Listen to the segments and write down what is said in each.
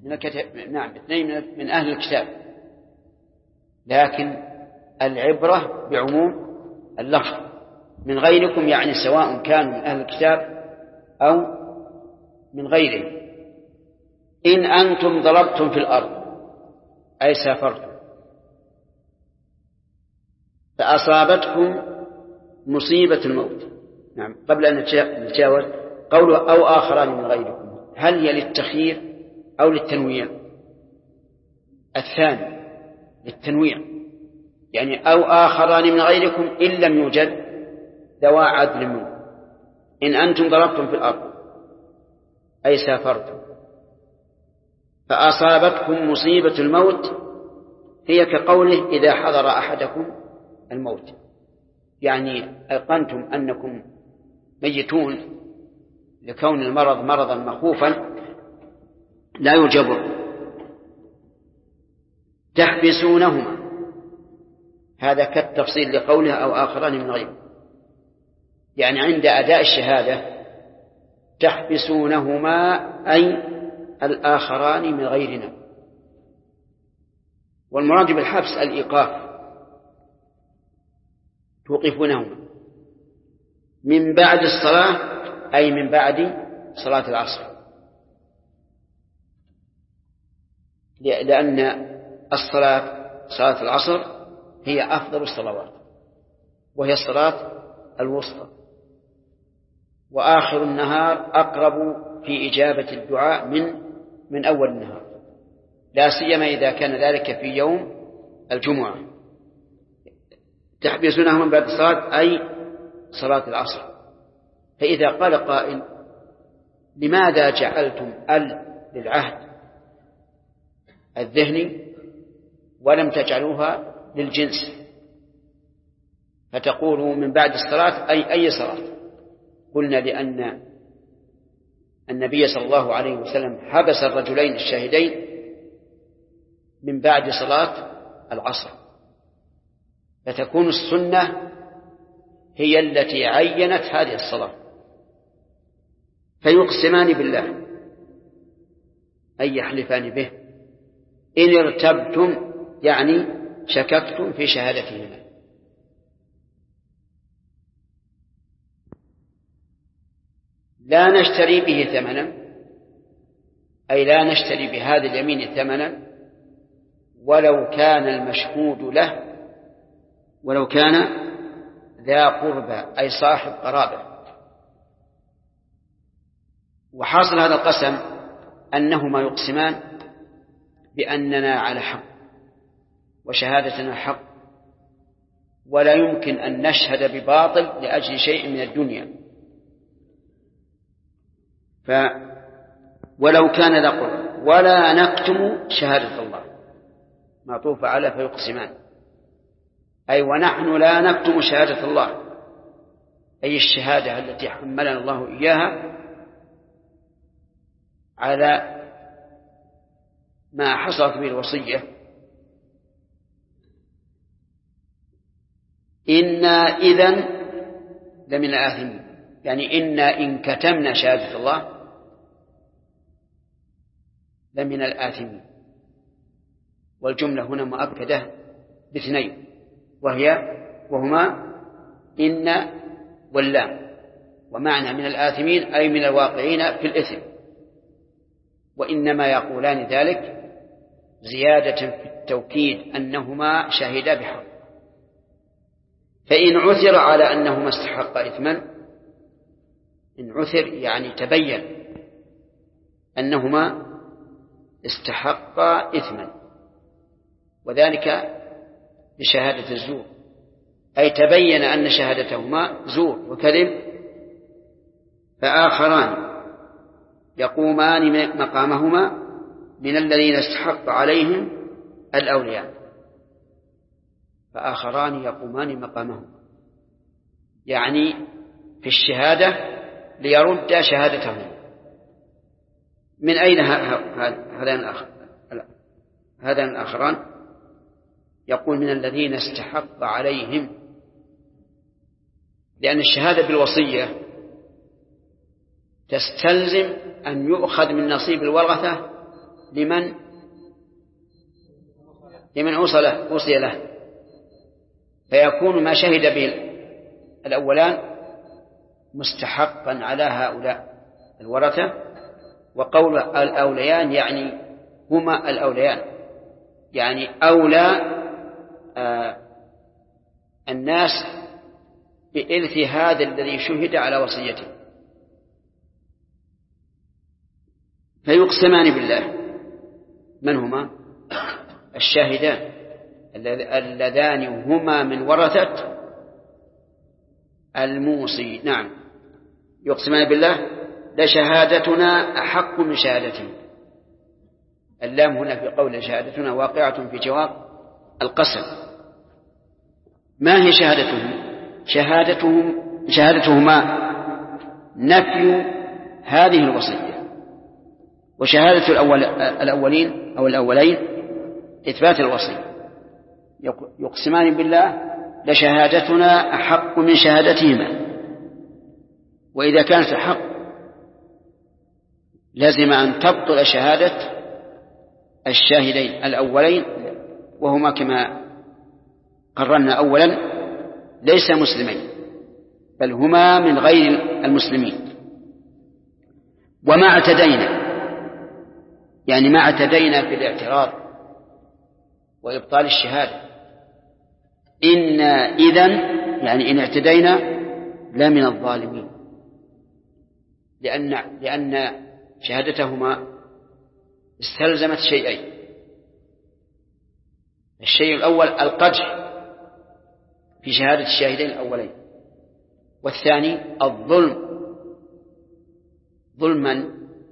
نعم اثنين من أهل الكتاب، لكن العبرة بعموم اللفظ. من غيركم يعني سواء كانوا من أهل الكتاب أو من غيرهم. إن أنتم ضربتم في الأرض أي سافرتم فأصابتكم مصيبة الموت. نعم، قبل أن نتجاوز قوله أو آخران من غيركم، هل هي للتخيير أو للتنويع؟ الثاني للتنويع، يعني أو آخران من غيركم إن لم يوجد ذوى عدل منه. إن أنتم ضربتم في الأرض أي سافرتم فأصابتكم مصيبة الموت، هي كقوله إذا حضر أحدكم الموت، يعني أيقنتم أنكم ميتون لكون المرض مرضا مخوفا لا يجبر. تحبسونهما، هذا كالتفصيل لقوله أو آخران من غيره، يعني عند أداء الشهادة تحبسونهما أي الآخران من غيرنا. والمراد بالحبس الإيقاف، توقفونهما من بعد الصلاة أي من بعد صلاة العصر، لأن صلاة العصر هي أفضل الصلوات، وهي الصلاة الوسطى، وآخر النهار أقرب في إجابة الدعاء من أول النهار، لا سيما إذا كان ذلك في يوم الجمعة. تحبسونهم من بعد الصلاة أي صلاة العصر. فإذا قال قائل لماذا جعلتم للعهد الذهني ولم تجعلوها للجنس، فتقولوا من بعد الصلاة أي صلاة؟ قلنا لأن النبي صلى الله عليه وسلم حبس الرجلين الشاهدين من بعد صلاة العصر، فتكون السنة هي التي عينت هذه الصلاة. فيقسمان بالله أي يحلفان به إن ارتبتم، يعني شككتم في شهادتهما. لا نشتري به ثمنا، أي لا نشتري بهذا اليمين ثمنا ولو كان المشهود له، ولو كان ذا قربى أي صاحب قرابة. وحاصل هذا القسم أنهما يقسمان بأننا على حق وشهادتنا حق، ولا يمكن أن نشهد بباطل لأجل شيء من الدنيا. ولو كان ذا قربى ولا نكتم شهادة الله، معطوف على فيقسمان، أي ونحن لا نكتم شهادة الله، أي الشهادة التي حملنا الله إياها على ما حصلت به الوصية. إنا إذن لمن الآثمين، يعني إنا إن كتمنا شهادة الله لمن الآثمين. والجملة هنا مؤكدة باثنين، وهما إن واللام، ومعنى من الآثمين أي من الواقعين في الإثم، وإنما يقولان ذلك زيادة في التوكيد أنهما شهدا بحق. فإن عثر على أنهما استحقا إثما، إن عثر يعني تبين أنهما استحقا إثما، وذلك بشهادة الزور، أي تبين أن شهادتهما زور وكذب، فآخران يقومان مقامهما من الذين استحق عليهم الأولياء. فآخران يقومان مقامهما يعني في الشهادة ليرد شهادتهم. من أين هذان الآخران؟ يقول من الذين استحق عليهم، لأن الشهادة بالوصية تستلزم أن يؤخذ من نصيب الورثة لمن أوصي له، فيكون ما شهد به الأولان مستحقا على هؤلاء الورثة. وقول الأوليان يعني هما الأوليان، يعني أولى الناس بإرث هذا الذي شهد على وصيته. فيقسمان بالله. من هما؟ الشاهدان اللذان هما من ورثة الموصي. نعم، يقسمان بالله لشهادتنا أحق من شهادتهم. اللام هنا في قول شهادتنا واقعة في جواب القسم. ما هي شهادتهما نفي هذه الوصية، وشهادة الأولين أو الأولين إثبات الوصية. يقسمان بالله لشهادتنا أحق من شهادتهما. وإذا كانت الحق لازم أن تبطل شهادة الشاهدين الأولين، وهما كما قررنا أولا ليس مسلمين، بل هما من غير المسلمين. وما اعتدينا، يعني ما اعتدينا في الاعتراض وإبطال الشهادة. إنا إذن يعني إن اعتدينا لمن الظالمين، لأن شهادتهما استلزمت شيئين. الشيء الأول القدح في شهادة الشاهدين الأولين، والثاني الظلم. ظلم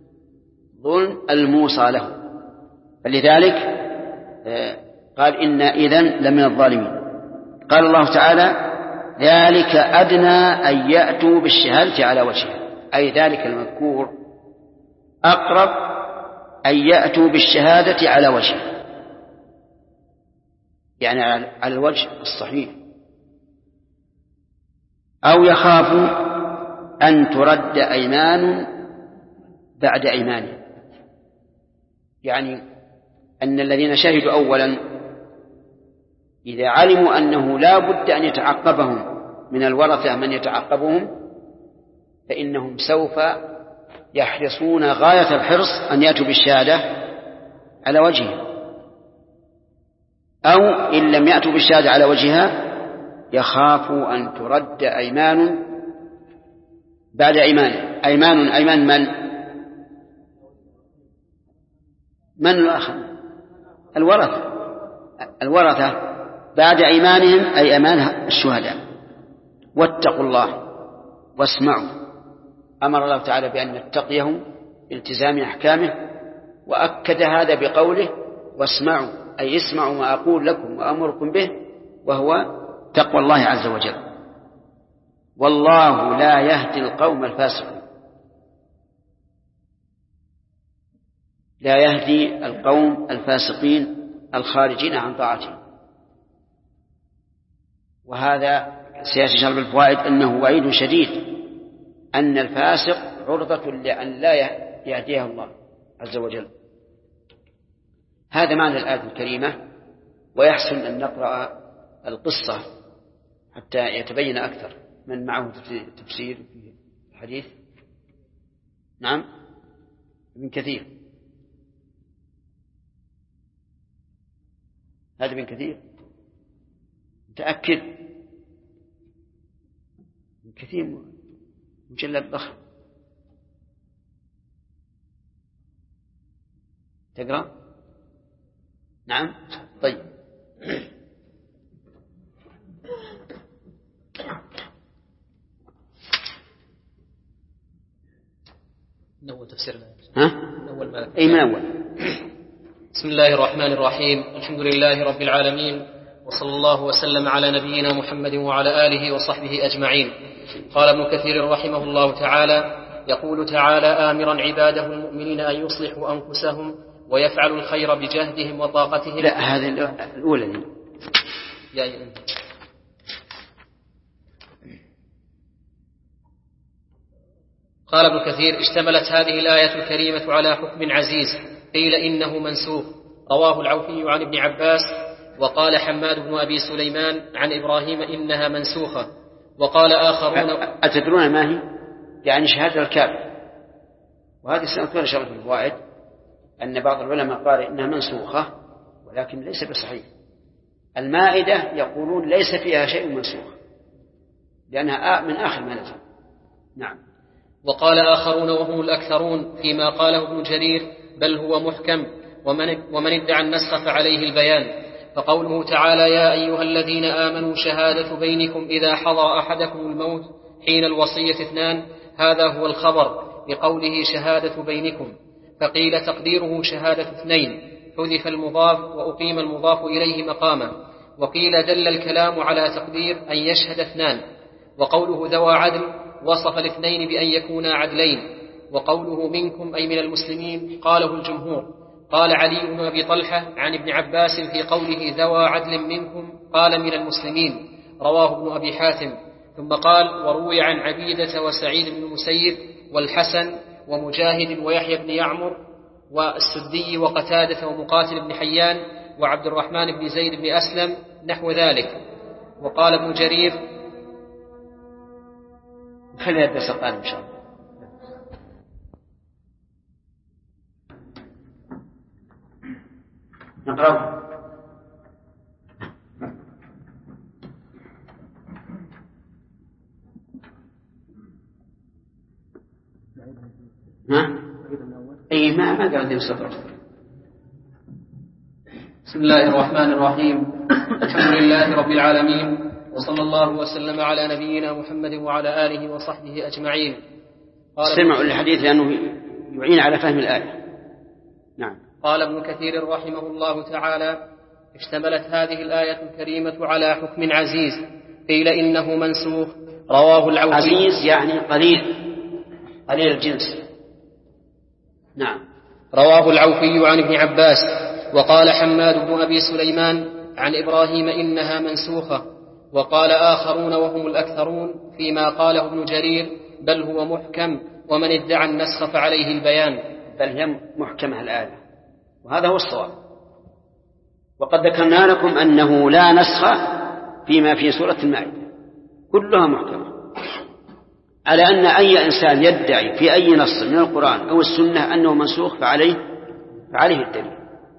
الموصى له. فلذلك قال إنا إذن لمن الظالمين. قال الله تعالى ذلك أدنى أن يأتوا بالشهادة على وجهها، أي ذلك المذكور أقرب أن يأتوا بالشهادة على وجهها، يعني على الوجه الصحيح. أو يخافوا أن ترد أيمان بعد أيمانهم، يعني أن الذين شهدوا أولا إذا علموا أنه لا بد أن يتعقبهم من الورثة من يتعقبهم، فإنهم سوف يحرصون غاية الحرص أن يأتوا بالشهادة على وجهها. أو إن لم يأتوا بالشهادة على وجهها يخافوا أن ترد أيمان بعد أيمان. أيمان من الآخر؟ الورثة بعد أيمانهم، أي أيمان الشهداء. واتقوا الله واسمعوا. أمر الله تعالى بأن نتقيه بالتزام أحكامه، وأكد هذا بقوله واسمعوا، أي اسمعوا ما أقول لكم وأمركم به، وهو تقوى الله عز وجل. والله لا يهدي القوم الفاسقين. لا يهدي القوم الفاسقين الخارجين عن طاعته. وهذا سياسة شرب الفوائد أنه وعيد شديد أن الفاسق عرضة لأن لا يهديه الله عز وجل. هذا معنى الآية الكريمة. ويحسن أن نقرأ القصة حتى يتبين أكثر. من معه تفسير في الحديث؟ نعم، ابن كثير. هذا ابن كثير متأكد؟ ابن كثير مجلد ضخم. تقرأ؟ نعم، طيب. من أول تفسيرنا. أي من أول. بسم الله الرحمن الرحيم. الحمد لله رب العالمين، وصلى الله وسلم على نبينا محمد وعلى آله وصحبه أجمعين. قال ابن كثير رحمه الله تعالى: يقول تعالى آمرا عباده المؤمنين أن يصلحوا أنفسهم ويفعلوا الخير بجهدهم وطاقتهم. لا، هذه الأولى دي. قال ابن كثير: اشتملت هذه الآية الكريمة على حكم عزيز قيل إنه منسوخ. رواه العوفي عن ابن عباس. وقال حماد بن أبي سليمان عن إبراهيم إنها منسوخة. وقال آخرون. أتدرون ما هي؟ يعني شهادة الكافر. وهذه سنذكر شرف الفوائد أن بعض العلماء قال إنها منسوخة ولكن ليس بصحيح. المائدة يقولون ليس فيها شيء منسوخ لأنها من آخر ما نزل. نعم. وقال آخرون وهم الأكثرون فيما قاله ابن جرير بل هو محكم ومن ادعى النسخ فعليه البيان. فقوله تعالى يا أيها الذين آمنوا شهادة بينكم إذا حضر أحدكم الموت حين الوصية اثنان هذا هو الخبر بقوله شهادة بينكم. فقيل تقديره شهادة اثنين حذف المضاف وأقيم المضاف إليه مقامه. وقيل دل الكلام على تقدير أن يشهد اثنان. وقوله ذوى عدل وصف الاثنين بأن يكونا عدلين. وقوله منكم أي من المسلمين قاله الجمهور. قال علي بن أبي طلحة عن ابن عباس في قوله ذوى عدل منكم قال من المسلمين. رواه ابن أبي حاتم. ثم قال وروي عن عبيدة وسعيد بن المسيب والحسن ومجاهد ويحيى بن يعمر والسدي وقتادة ومقاتل بن حيان وعبد الرحمن بن زيد بن أسلم نحو ذلك. وقال ابن جرير خليها بس قال إن شاء الله. نقرأ. أي ما قرأت السطر. بسم الله الرحمن الرحيم. الحمد لله رب العالمين وصلى الله وسلم على نبينا محمد وعلى آله وصحبه أجمعين. استمعوا للحديث لأنه يعين على فهم الآية. نعم. قال ابن كثير رحمه الله تعالى اشتملت هذه الآية الكريمة على حكم عزيز قيل إنه منسوخ. رواه العوفي. عزيز يعني قليل الجنس. نعم. رواه العوفي عن ابن عباس. وقال حماد بن أبي سليمان عن إبراهيم إنها منسوخة. وقال آخرون وهم الأكثرون فيما قاله ابن جرير بل هو محكم ومن ادعى النسخ فعليه البيان. بل هي محكمة الآية وهذا هو الصواب. وقد ذكرنا لكم أنه لا نسخ فيما في سورة المائدة كلها محكمة على أن أي إنسان يدعي في أي نص من القرآن أو السنة أنه منسوخ فعليه الدليل.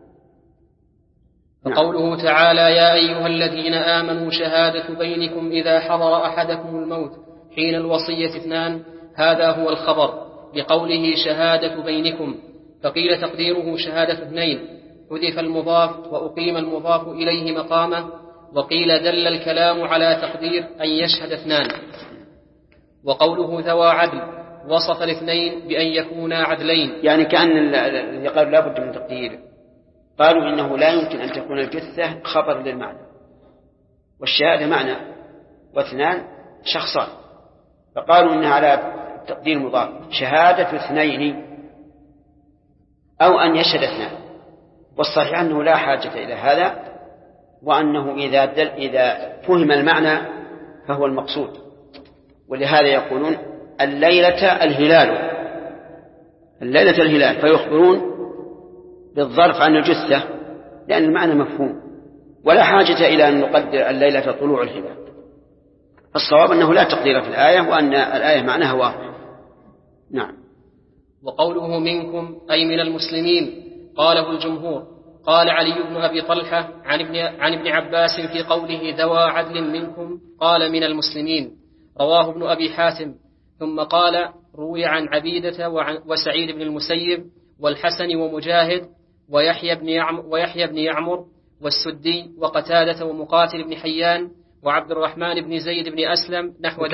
فقوله تعالى يا أيها الذين آمنوا شهادة بينكم إذا حضر أحدكم الموت حين الوصية اثنان هذا هو الخبر بقوله شهادة بينكم. فقيل تقديره شهادة اثنين حذف المضاف وأقيم المضاف إليه مقامه. وقيل دل الكلام على تقدير أن يشهد اثنان. وقوله ذوى عدل وصف الاثنين بأن يكونا عدلين يعني كأن الذي قالوا لا بد من تقدير قالوا إنه لا يمكن أن تكون الجثة خبر للمعنى والشهادة معنى واثنان شخصان فقالوا إنها على تقدير مضاف شهادة اثنين أو أن يشهد اثنان. والصحيح أنه لا حاجة إلى هذا وأنه إذا فهم المعنى فهو المقصود. ولهذا يقولون الليلة الهلال فيخبرون بالظرف عن الجثة لأن المعنى مفهوم ولا حاجة إلى أن نقدر الليلة طلوع الهلال. الصواب أنه لا تقدير في الآية وأن الآية معناها واضح. نعم. وقوله منكم أي من المسلمين قاله الجمهور. قال علي بن أبي طلحة عن ابن عباس في قوله ذوى عدل منكم قال من المسلمين. رواه ابن أبي حاتم. ثم قال روي عن عبيدة وسعيد بن المسيب والحسن ومجاهد ويحيى بن يعمر والسدي وقتادة ومقاتل بن حيان وعبد الرحمن بن زيد بن أسلم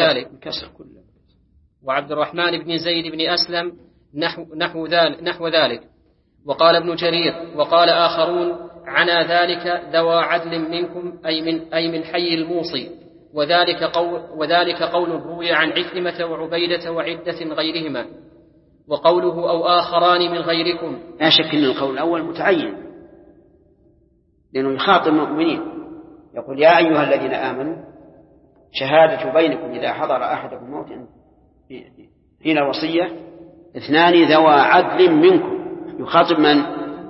نحو ذلك. وقال ابن جرير وقال آخرون عنا ذلك ذوى عدل منكم أي من حي الموصي. وذلك قول روي عن عكرمة وعبيدة وعدة غيرهما. وقوله أو آخران من غيركم لا شك أن القول الأول متعين لأنه يخاطب المؤمنين يقول يا أيها الذين آمنوا شهادة بينكم إذا حضر أحدكم الموت حين الوصية اثنان ذوى عدل منكم. يخاطب من؟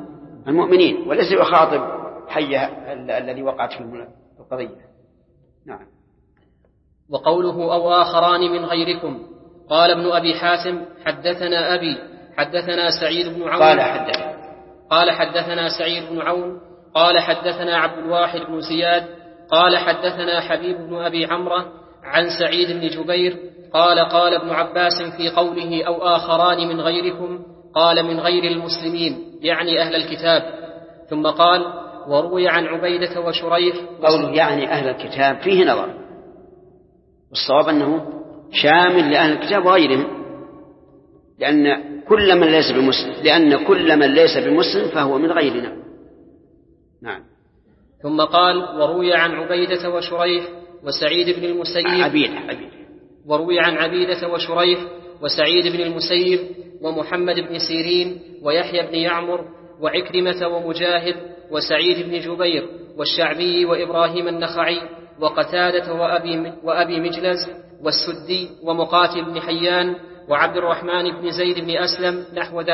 المؤمنين، وليس يخاطب حي الذي وقعت فيه القضية. نعم. وقوله أو آخران من غيركم. قال ابن أبي حاتم حدثنا أبي حدثنا سعيد بن عون قال حدثنا سعيد بن عون قال حدثنا عبد الواحد بن زياد قال حدثنا حبيب بن أبي عمرو عن سعيد بن جبير قال قال ابن عباس في قوله أو آخران من غيركم قال من غير المسلمين يعني أهل الكتاب. ثم قال وروي عن عبيدة وشريح. قوله يعني أهل الكتاب فيه نظر، والصواب أنه شامل لأهل الكتاب وغيرهم، لأن كل من ليس بمسلم فهو من غيرنا. نعم. ثم قال وروي عن عبيدة وشريح وسعيد بن المسيب وروي عن عبيدة وشريح وسعيد بن المسيب ومحمد بن سيرين ويحيى بن يعمر وعكرمة ومجاهد وسعيد بن جبير والشعبي وإبراهيم النخعي وقتادة وأبي مجلز والسدي ومقاتل بن حيان وعبد الرحمن بن زيد بن أسلم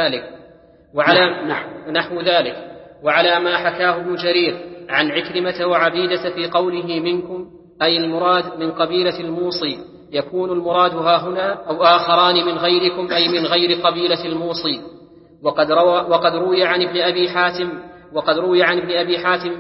نحو ذلك وعلى ما حكاه ابن جرير عن عكرمة وعبيدة في قوله منكم أي المراد من قبيلة الموصي، يكون المراد ها هنا أو آخران من غيركم أي من غير قبيلة الموصي. وقد روي عن ابن أبي حاتم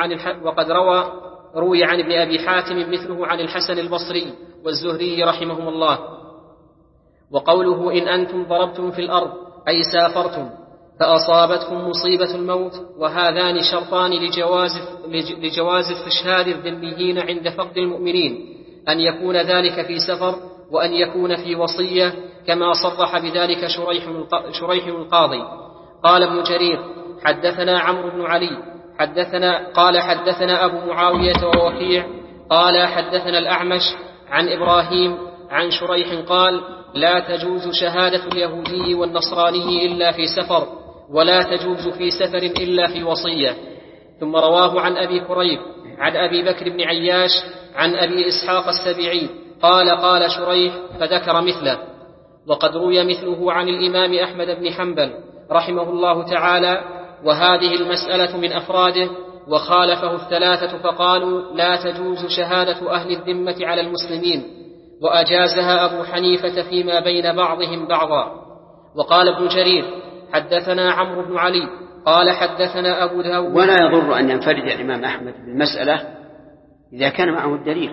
مثله عن الحسن البصري والزهري رحمهم الله. وقوله إن أنتم ضربتم في الأرض أي سافرتم فأصابتكم مصيبة الموت، وهذان شرطان لجواز استشهاد الذميين عند فقد المؤمنين، أن يكون ذلك في سفر وأن يكون في وصية، كما صرح بذلك شريح القاضي. قال ابن جرير حدثنا عمرو بن علي قال حدثنا أبو معاوية ووكيع قال حدثنا الأعمش عن إبراهيم عن شريح قال لا تجوز شهادة اليهودي والنصراني إلا في سفر، ولا تجوز في سفر إلا في وصية. ثم رواه عن أبي كريب عن أبي بكر بن عياش عن أبي إسحاق السبيعي قال شريح فذكر مثله. وقد روي مثله عن الإمام أحمد بن حنبل رحمه الله تعالى، وهذه المسألة من أفراده، وخالفه الثلاثة فقالوا لا تجوز شهادة أهل الذمة على المسلمين، وأجازها أبو حنيفة فيما بين بعضهم بعضا. وقال ابن جرير حدثنا عمرو بن علي قال حدثنا أبو داود. ولا يضر أن ينفرد الإمام أحمد بالمسألة إذا كان معه الدليل،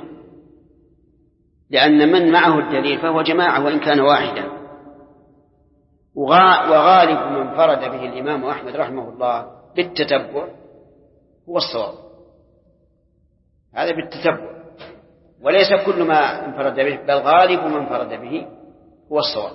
لأن من معه الدليل فهو جماعة وإن كان واحدا، وغالب من فرد به الإمام أحمد رحمه الله بالتتبع هو الصواب، هذا بالتتبع، وليس كل ما انفرد به، بل غالب من فرد به هو الصواب.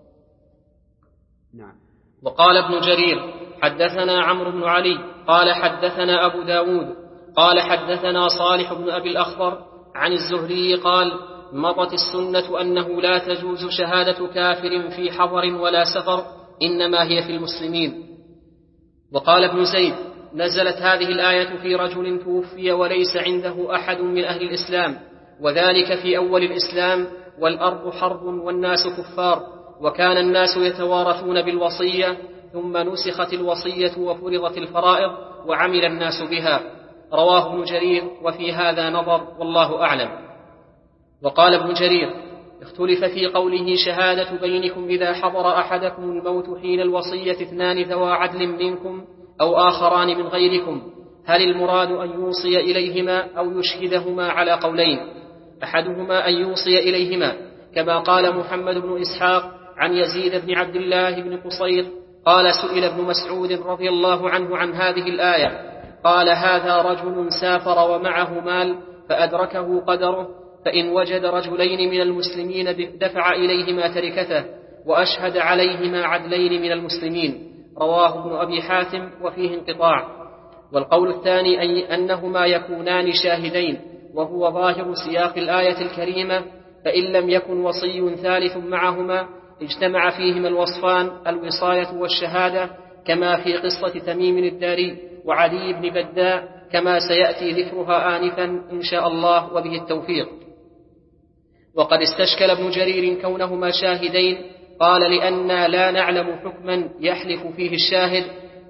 نعم. وقال ابن جرير حدثنا عمرو بن علي قال حدثنا أبو داود قال حدثنا صالح بن أبي الأخضر عن الزهري قال مضت السنة أنه لا تجوز شهادة كافر في حضر ولا سفر، إنما هي في المسلمين. وقال ابن زيد نزلت هذه الآية في رجل توفي وليس عنده أحد من أهل الإسلام، وذلك في أول الإسلام، والأرض حرب والناس كفار، وكان الناس يتوارثون بالوصية، ثم نسخت الوصية وفرضت الفرائض وعمل الناس بها. رواه ابن جرير وفي هذا نظر والله أعلم. وقال ابن جرير اختلف في قوله شهادة بينكم إذا حضر أحدكم الموت حين الوصية 2 ذوى عدل منكم أو آخران من غيركم، هل المراد أن يوصي إليهما أو يشهدهما؟ على قولين، أحدهما أن يوصي إليهما كما قال محمد بن إسحاق عن يزيد بن عبد الله بن قصير قال سئل ابن مسعود رضي الله عنه عن هذه الآية قال هذا رجل سافر ومعه مال فأدركه قدره، فإن وجد رجلين من المسلمين دفع إليهما تركته وأشهد عليهما عدلين من المسلمين. رواه ابن أبي حاتم وفيه انقطاع. والقول الثاني أنهما يكونان شاهدين، وهو ظاهر سياق الآية الكريمة، فإن لم يكن وصي ثالث معهما اجتمع فيهما الوصفان الوصاية والشهادة، كما في قصة تميم الداري وعلي بن بداء، كما سيأتي ذكرها آنفا إن شاء الله وبه التوفيق. وقد استشكل ابن جرير كونهما شاهدين، قال لأننا لا نعلم حكما يحلف فيه الشاهد،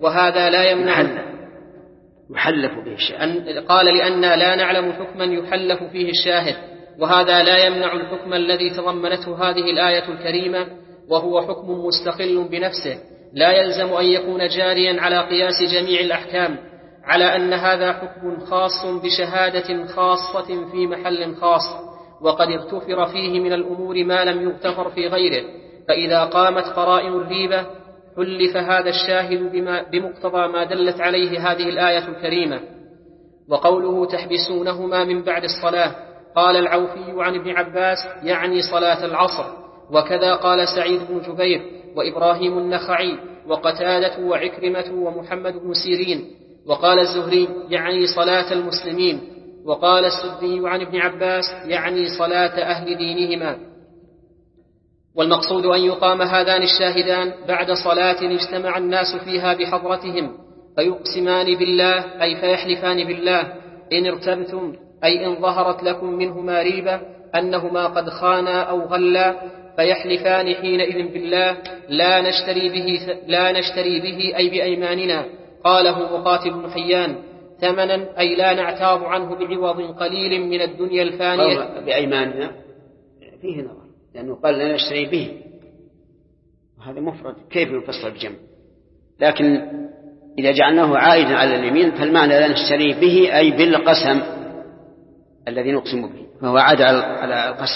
وهذا لا يمنع يحلف به الشاهد. قال لأننا لا نعلم حكما يحلف فيه الشاهد، وهذا لا يمنع الحكم الذي تضمنته هذه الآية الكريمة، وهو حكم مستقل بنفسه لا يلزم أن يكون جاريا على قياس جميع الأحكام، على أن هذا حكم خاص بشهادة خاصة في محل خاص، وقد اغتفر فيه من الأمور ما لم يغتفر في غيره. فإذا قامت قرائن الريبة حلف هذا الشاهد بمقتضى ما دلت عليه هذه الآية الكريمة. وقوله تحبسونهما من بعد الصلاة، قال العوفي عن ابن عباس يعني صلاة العصر، وكذا قال سعيد بن جبير وإبراهيم النخعي وقتادة وعكرمة ومحمد بن سيرين. وقال الزهري يعني صلاة المسلمين. وقال السدي عن ابن عباس يعني صلاة أهل دينهما. والمقصود أن يقام هذان الشاهدان بعد صلاة اجتمع الناس فيها بحضرتهم، فيقسمان بالله أي فيحلفان بالله إن ارتبتم أي إن ظهرت لكم منهما ريبة أنهما قد خانا أو غلا، فيحلفان حينئذ بالله لا نشتري به أي بأيماننا. قاله مقاتل بن حيان ثمنا أي لا نعتاض عنه بعوض قليل من الدنيا الفانية. بأيماننا فيه نظر، لأنه قال لا نشتري به، وهذا مفرد كيف يفسر بجمع؟ لكن إذا جعلناه عائدا على اليمين فالمعنى لا نشتري به أي بالقسم الذي نقسم به، فهو عاد على القسم.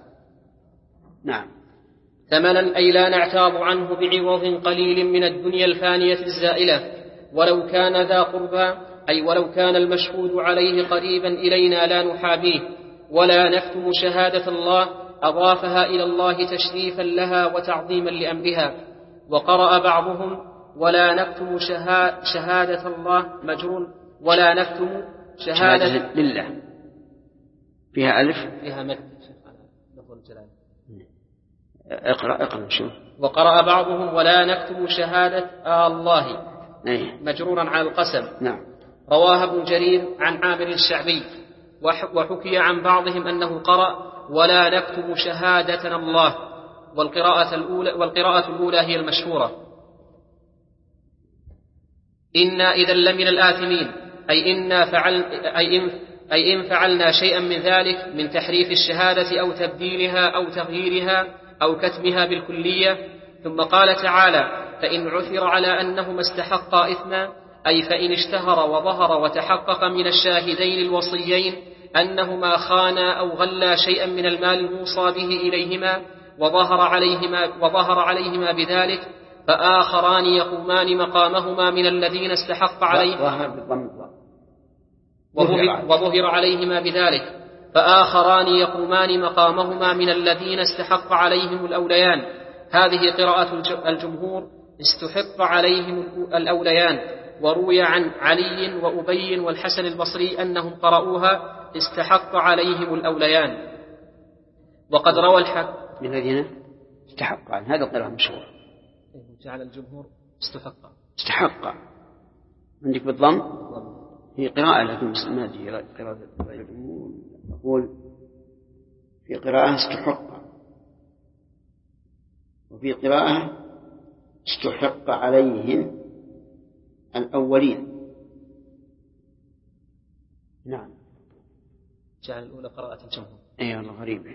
نعم. ثمنا أي لا نعتاض عنه بعوض قليل من الدنيا الفانية الزائلة، ولو كان ذا قربى أي ولو كان المشهود عليه قريبا إلينا لا نحابيه، ولا نكتم شهادة الله أضافها إلى الله تشريفا لها وتعظيما لأمرها. وقرأ بعضهم ولا نكتم شهادة الله مجرور، ولا نكتم شهادة لله فيها ألف فيها مد. اقرأ شو. وقرأ بعضهم ولا نكتم شهادة الله مجرورا على القسم. نعم. رواه ابن جرير عن عامر الشعبي. وحكي عن بعضهم أنه قرأ ولا نكتم شهادة الله، والقراءة الأولى هي المشهورة. إنا إذا لمن الآثمين أي إن فعلنا شيئا من ذلك من تحريف الشهادة أو تبديلها أو تغييرها أو كتمها بالكلية. ثم قال تعالى فإن عثر على أنهما استحقا إثما أي فإن اشتهر وظهر وتحقق من الشاهدين الوصيين أنهما خانا أو غلا شيئا من المال الموصى به إليهما وظهر عليهما بذلك، فآخران يقومان مقامهما من الذين استحق عليهم وظهر عليهما بذلك، فآخران يقومان مقامهما من الذين استحق عليهم الأوليان. هذه قراءة الجمهور استحق عليهم الأوليان. وروي عن علي وأبي والحسن البصري أنهم قرأوها استحق عليهم الأوليان. وقد روى الحاكم من الذين استحق عن هذا القراءة مشهور. جعل الجمهور استحق عندك بالضم هي قراءة، لكن ما دي قراءة الجمهور أقول في قراءة استحق، وفي قراءة استحق عليهم الأولين. نعم. جعل الأولى قراءة الجمهور. أي والله غريبة.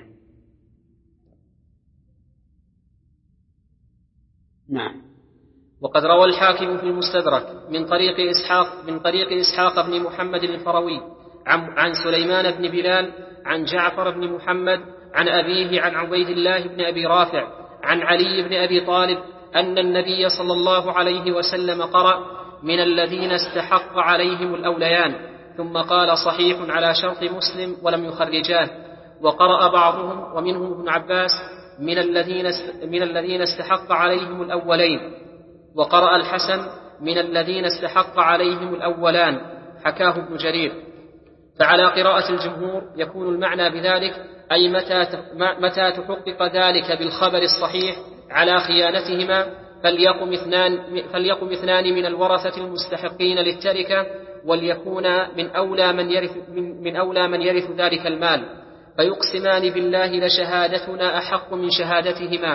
نعم. وقد روى الحاكم في المستدرك من طريق إسحاق بن محمد الفروي عن سليمان بن بلال عن جعفر بن محمد عن أبيه عن عبيد الله بن أبي رافع عن علي بن أبي طالب أن النبي صلى الله عليه وسلم قرأ من الذين استحق عليهم الأوليان، ثم قال صحيح على شرط مسلم ولم يخرجاه. وقرأ بعضهم ومنهم ابن عباس من الذين استحق عليهم الأولين. وقرأ الحسن من الذين استحق عليهم الأولان، حكاه ابن جرير. فعلى قراءة الجمهور يكون المعنى بذلك أي متى تحقق ذلك بالخبر الصحيح على خيانتهما فليقم اثنان من الورثة المستحقين للتركة وليكون من أولى من يرث ذلك المال، فيقسمان بالله لشهادتنا أحق من شهادتهما،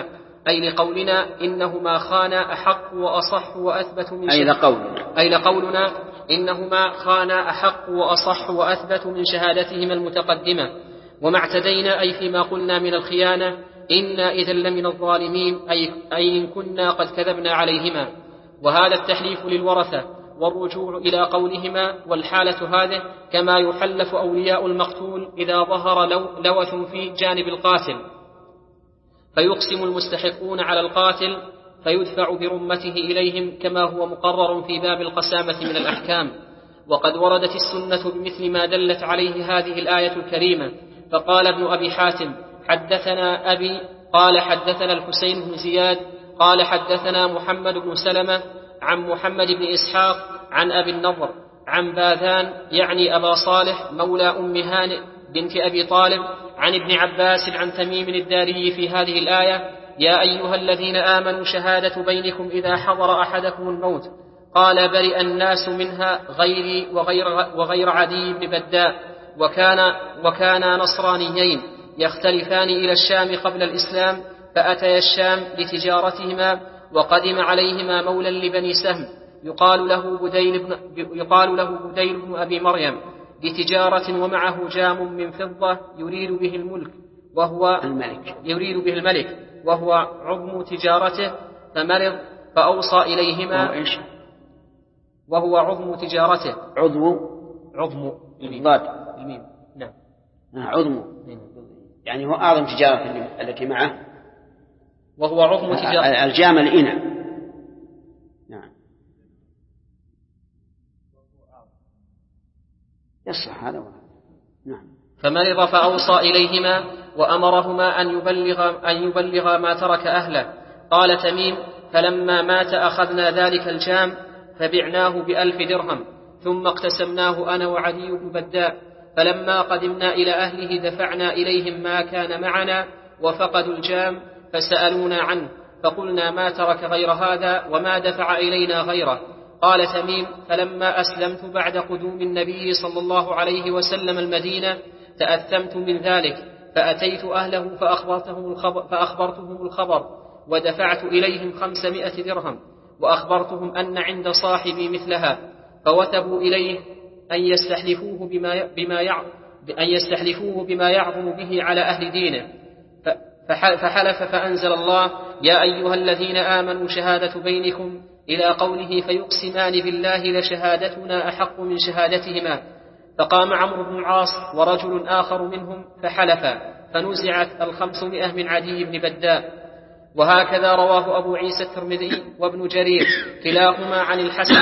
أي لقولنا إنهما خانا أحق وأصح وأثبت من أي لقولنا إنهما خانا أحق وأصح وأثبت من شهادتهما المتقدمة، وما اعتدينا أي فيما قلنا من الخيانة إنا إذا لمن الظالمين، أي إن كنا قد كذبنا عليهما. وهذا التحليف للورثة والرجوع إلى قولهما، والحالة هذه كما يحلف أولياء المقتول إذا ظهر لوث في جانب القاتل، فيقسم المستحقون على القاتل فيدفع برمته إليهم كما هو مقرر في باب القسامة من الأحكام. وقد وردت السنة بمثل ما دلت عليه هذه الآية الكريمة. فقال ابن أبي حاتم حدثنا أبي قال حدثنا الحسين بن زياد قال حدثنا محمد بن سلمة عن محمد بن إسحاق عن أبي النضر عن باذان يعني أبا صالح مولى أم هانئ بنت أبي طالب عن ابن عباس عن تميم الداري في هذه الآية: يا أيها الذين آمنوا شهادة بينكم إذا حضر أحدكم الموت. قال برئ الناس منها غيري وغير عدي بن بداء، وكانا نصرانيين يختلفان إلى الشام قبل الإسلام، فأتيا الشام لتجارتهما، وقدم عليهما مولى لبني سهم يقال له بديل بن أبي مريم لتجارة، ومعه جام من فضة يريد به الملك وهو عظم تجارته، فمرض فأوصى إليهما وهو عظم تجارته عظم بالضاد الميم نعم عظم يعني هو أعظم تجارة التي معه، وهو عظم تجارته الجام الإناء. نعم يصح هذا. نعم. فمرض فأوصى إليهما وأمرهما أن يبلغ ما ترك أهله. قال تميم: فلما مات أخذنا ذلك الجام فبعناه ب1,000 درهم، ثم اقتسمناه أنا وعدي بن بداء، فلما قدمنا إلى أهله دفعنا إليهم ما كان معنا، وفقدوا الجام فسألونا عنه، فقلنا ما ترك غير هذا وما دفع إلينا غيره. قال تميم: فلما أسلمت بعد قدوم النبي صلى الله عليه وسلم المدينة تأثمت من ذلك، فأتيت أهله فأخبرتهم الخبر، ودفعت إليهم 500 درهم، وأخبرتهم أن عند صاحبي مثلها، فوثبوا إليه أن يستحلفوه بما يعظم به على أهل دينه، فحلف فأنزل الله: يا أيها الذين آمنوا شهادة بينكم إلى قوله: فيقسمان بالله لشهادتنا أحق من شهادتهما. فقام عمرو بن العاص ورجل آخر منهم فحلفا، فنزعت 500 من عدي بن بداء. وهكذا رواه أبو عيسى الترمذي وابن جرير كلاهما عن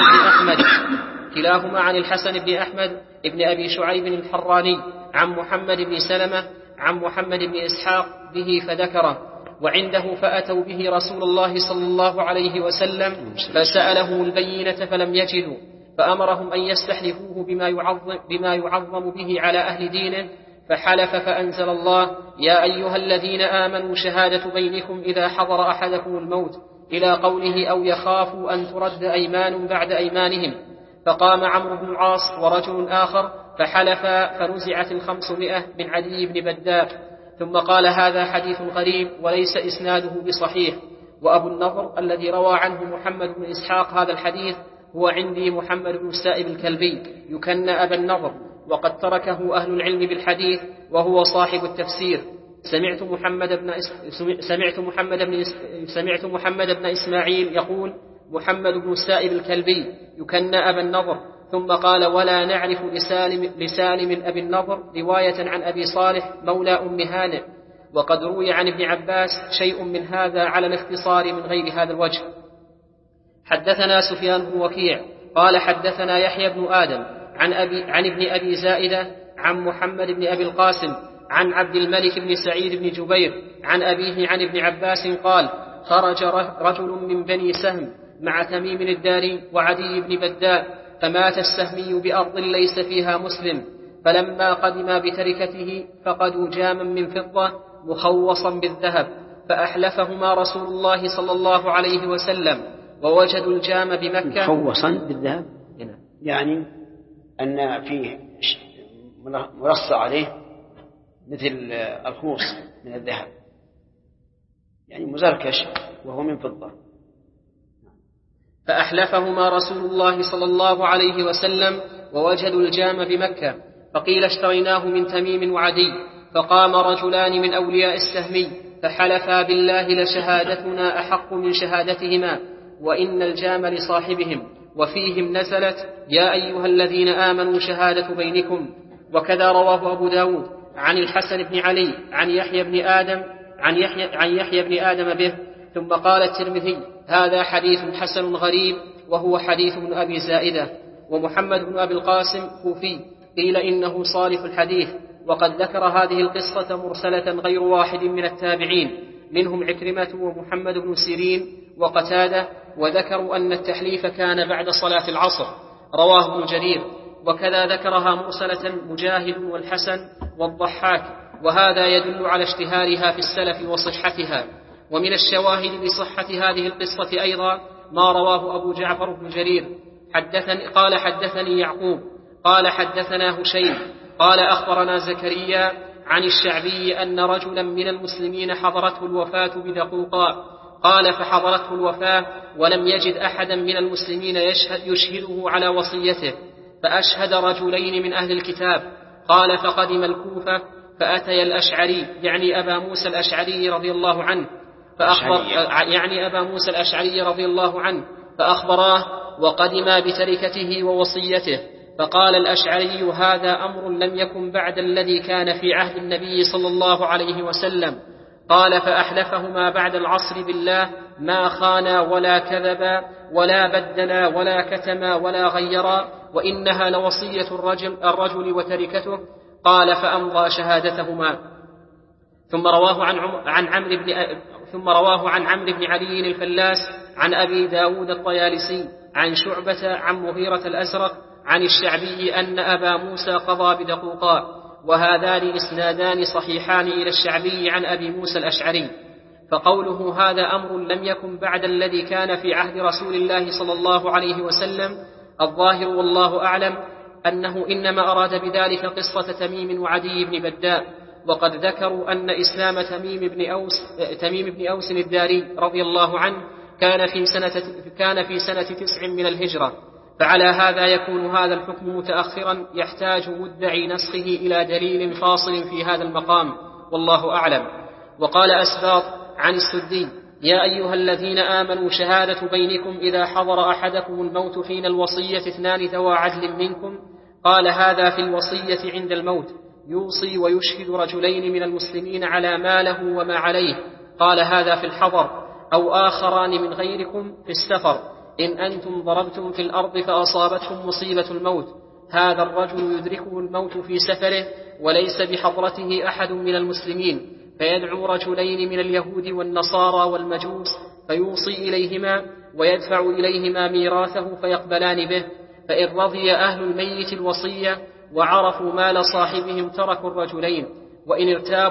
الحسن بن أحمد ابن أبي شعيب الحراني عن محمد بن سلمة عن محمد بن إسحاق به فذكره، وعنده فأتوا به رسول الله صلى الله عليه وسلم فسأله البينة فلم يجدوا، فأمرهم أن يستحلفوه بما يعظم به على أهل دينه، فحلف فأنزل الله: يا أيها الذين آمنوا شهادة بينكم إذا حضر أحدكم الموت إلى قوله: أو يخافوا أن ترد أيمان بعد أيمانهم. فقام عمرو بن العاص ورجل آخر فحلفا، فنزعت 500 من عدي بن بداء. ثم قال: هذا حديث غريب وليس إسناده بصحيح، وأبو النضر الذي روى عنه محمد بن إسحاق هذا الحديث هو عندي محمد بن السائب الكلبي يكنى أبا النضر، وقد تركه أهل العلم بالحديث وهو صاحب التفسير. سمعت محمد بن إسماعيل يقول: محمد بن السائب الكلبي يكنى أبا النضر. ثم قال: ولا نعرف لسالم أبي النضر رواية عن أبي صالح مولى أم هانئ. وقد روي عن ابن عباس شيء من هذا على الاختصار من غير هذا الوجه. حدثنا سفيان بن وكيع قال حدثنا يحيى بن آدم عن ابن أبي زائدة عن محمد بن أبي القاسم عن عبد الملك بن سعيد بن جبير عن أبيه عن ابن عباس قال: خرج رجل من بني سهم مع تميم الداري وعدي بن بداء، فمات السهمي بأرض ليس فيها مسلم، فلما قدم بتركته فقدوا جاما من فضة مخوصا بالذهب، فأحلفهما رسول الله صلى الله عليه وسلم، ووجدوا الجام بمكة. مخوصا بالذهب يعني أن فيه مرصع عليه مثل الخوص من الذهب، يعني مزركش وهو من فضة. فأحلفهما رسول الله صلى الله عليه وسلم ووجدوا الجام بمكة، فقيل اشتريناه من تميم وعدي. فقام رجلان من أولياء السهمي فحلفا بالله لشهادتنا أحق من شهادتهما وإن الجام لصاحبهم، وفيهم نزلت يا أيها الذين آمنوا شهادة بينكم. وكذا رواه أبو داود عن الحسن بن علي عن يحيى بن آدم به. ثم قال الترمذي هذا حديث حسن غريب وهو حديث ابن أبي زائدة. ومحمد بن أبي القاسم كوفي قيل إنه صالح الحديث، وقد ذكر هذه القصة مرسلة غير واحد من التابعين منهم عكرمة ومحمد بن سيرين وقتادة، وذكروا أن التحليف كان بعد صلاة العصر. رواه ابن جرير. وكذا ذكرها مرسلة مجاهد والحسن والضحاك، وهذا يدل على اشتهارها في السلف وصحتها. ومن الشواهد لصحة هذه القصة أيضا ما رواه أبو جعفر بن جرير قال حدثني يعقوب قال حدثنا هشيم قال أخبرنا زكريا عن الشعبي أن رجلا من المسلمين حضرته الوفاة بدقوقاء، قال فحضرته الوفاة ولم يجد أحدا من المسلمين يشهده على وصيته، فأشهد رجلين من أهل الكتاب. قال فقدم الكوفة فأتي الأشعري يعني أبا موسى الأشعري رضي الله عنه فأخبراه وقدما بتركته ووصيته. فقال الأشعري هذا أمر لم يكن بعد الذي كان في عهد النبي صلى الله عليه وسلم. قال فأحلفهما بعد العصر بالله ما خانا ولا كذبا ولا بدلا ولا كتما ولا غيرا، وإنها لوصية الرجل وتركته. قال فأمضى شهادتهما. ثم رواه عن عمرو بن علي الفلاس عن أبي داود الطيالسي عن شعبة عن مغيرة الأزرق عن الشعبي أن أبا موسى قضى بدقوقاء، وهذان إسنادان صحيحان إلى الشعبي عن أبي موسى الأشعري. فقوله هذا أمر لم يكن بعد الذي كان في عهد رسول الله صلى الله عليه وسلم الظاهر والله أعلم أنه إنما أراد بذلك قصة تميم وعدي بن بداء. وقد ذكروا أن إسلام تميم بن أوس الداري رضي الله عنه كان في سنة 9 من الهجرة، فعلى هذا يكون هذا الحكم متأخرا يحتاج مدعي نسخه إلى دليل فاصل في هذا المقام، والله أعلم. وقال أسباط عن السدي يا أيها الذين آمنوا شهادة بينكم إذا حضر أحدكم الموت حين الوصية 2 ذوى عدل منكم. قال هذا في الوصية عند الموت، يوصي ويشهد رجلين من المسلمين على ما له وما عليه. قال هذا في الحضر، أو آخران من غيركم في السفر، إن أنتم ضربتم في الأرض فأصابتكم مصيبة الموت. هذا الرجل يدركه الموت في سفره وليس بحضرته أحد من المسلمين، فيدعو رجلين من اليهود والنصارى والمجوس فيوصي إليهما ويدفع إليهما ميراثه فيقبلان به، فإن رضي أهل الميت الوصية وعرفوا مال صاحبهم تركوا الرجلين، وإن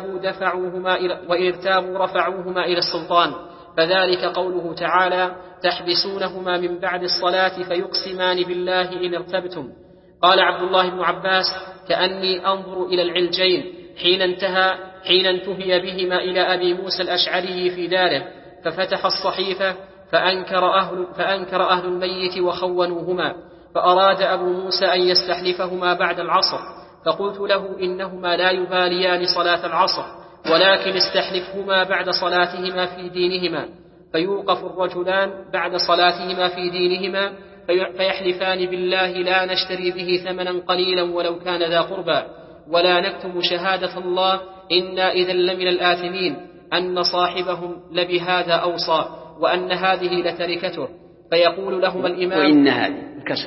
ارتابوا رفعوهما إلى السلطان. فذلك قوله تعالى تحبسونهما من بعد الصلاة فيقسمان بالله إن ارتبتم. قال عبد الله بن عباس كأني أنظر إلى العلجين حين انتهي بهما إلى أبي موسى الأشعري في داره، ففتح الصحيفة فأنكر أهل الميت وخونوهما، فأراد أبو موسى أن يستحلفهما بعد العصر، فقلت له إنهما لا يباليان صلاة العصر، ولكن استحلفهما بعد صلاتهما في دينهما. فيوقف الرجلان بعد صلاتهما في دينهما فيحلفان بالله لا نشتري به ثمنا قليلا ولو كان ذا قربى، ولا نكتم شهادة الله إنا إذا لمن الآثمين، أن صاحبهم لبهذا أوصى وأن هذه لتركته. فيقول لهم الإمام وإن هذه الكسر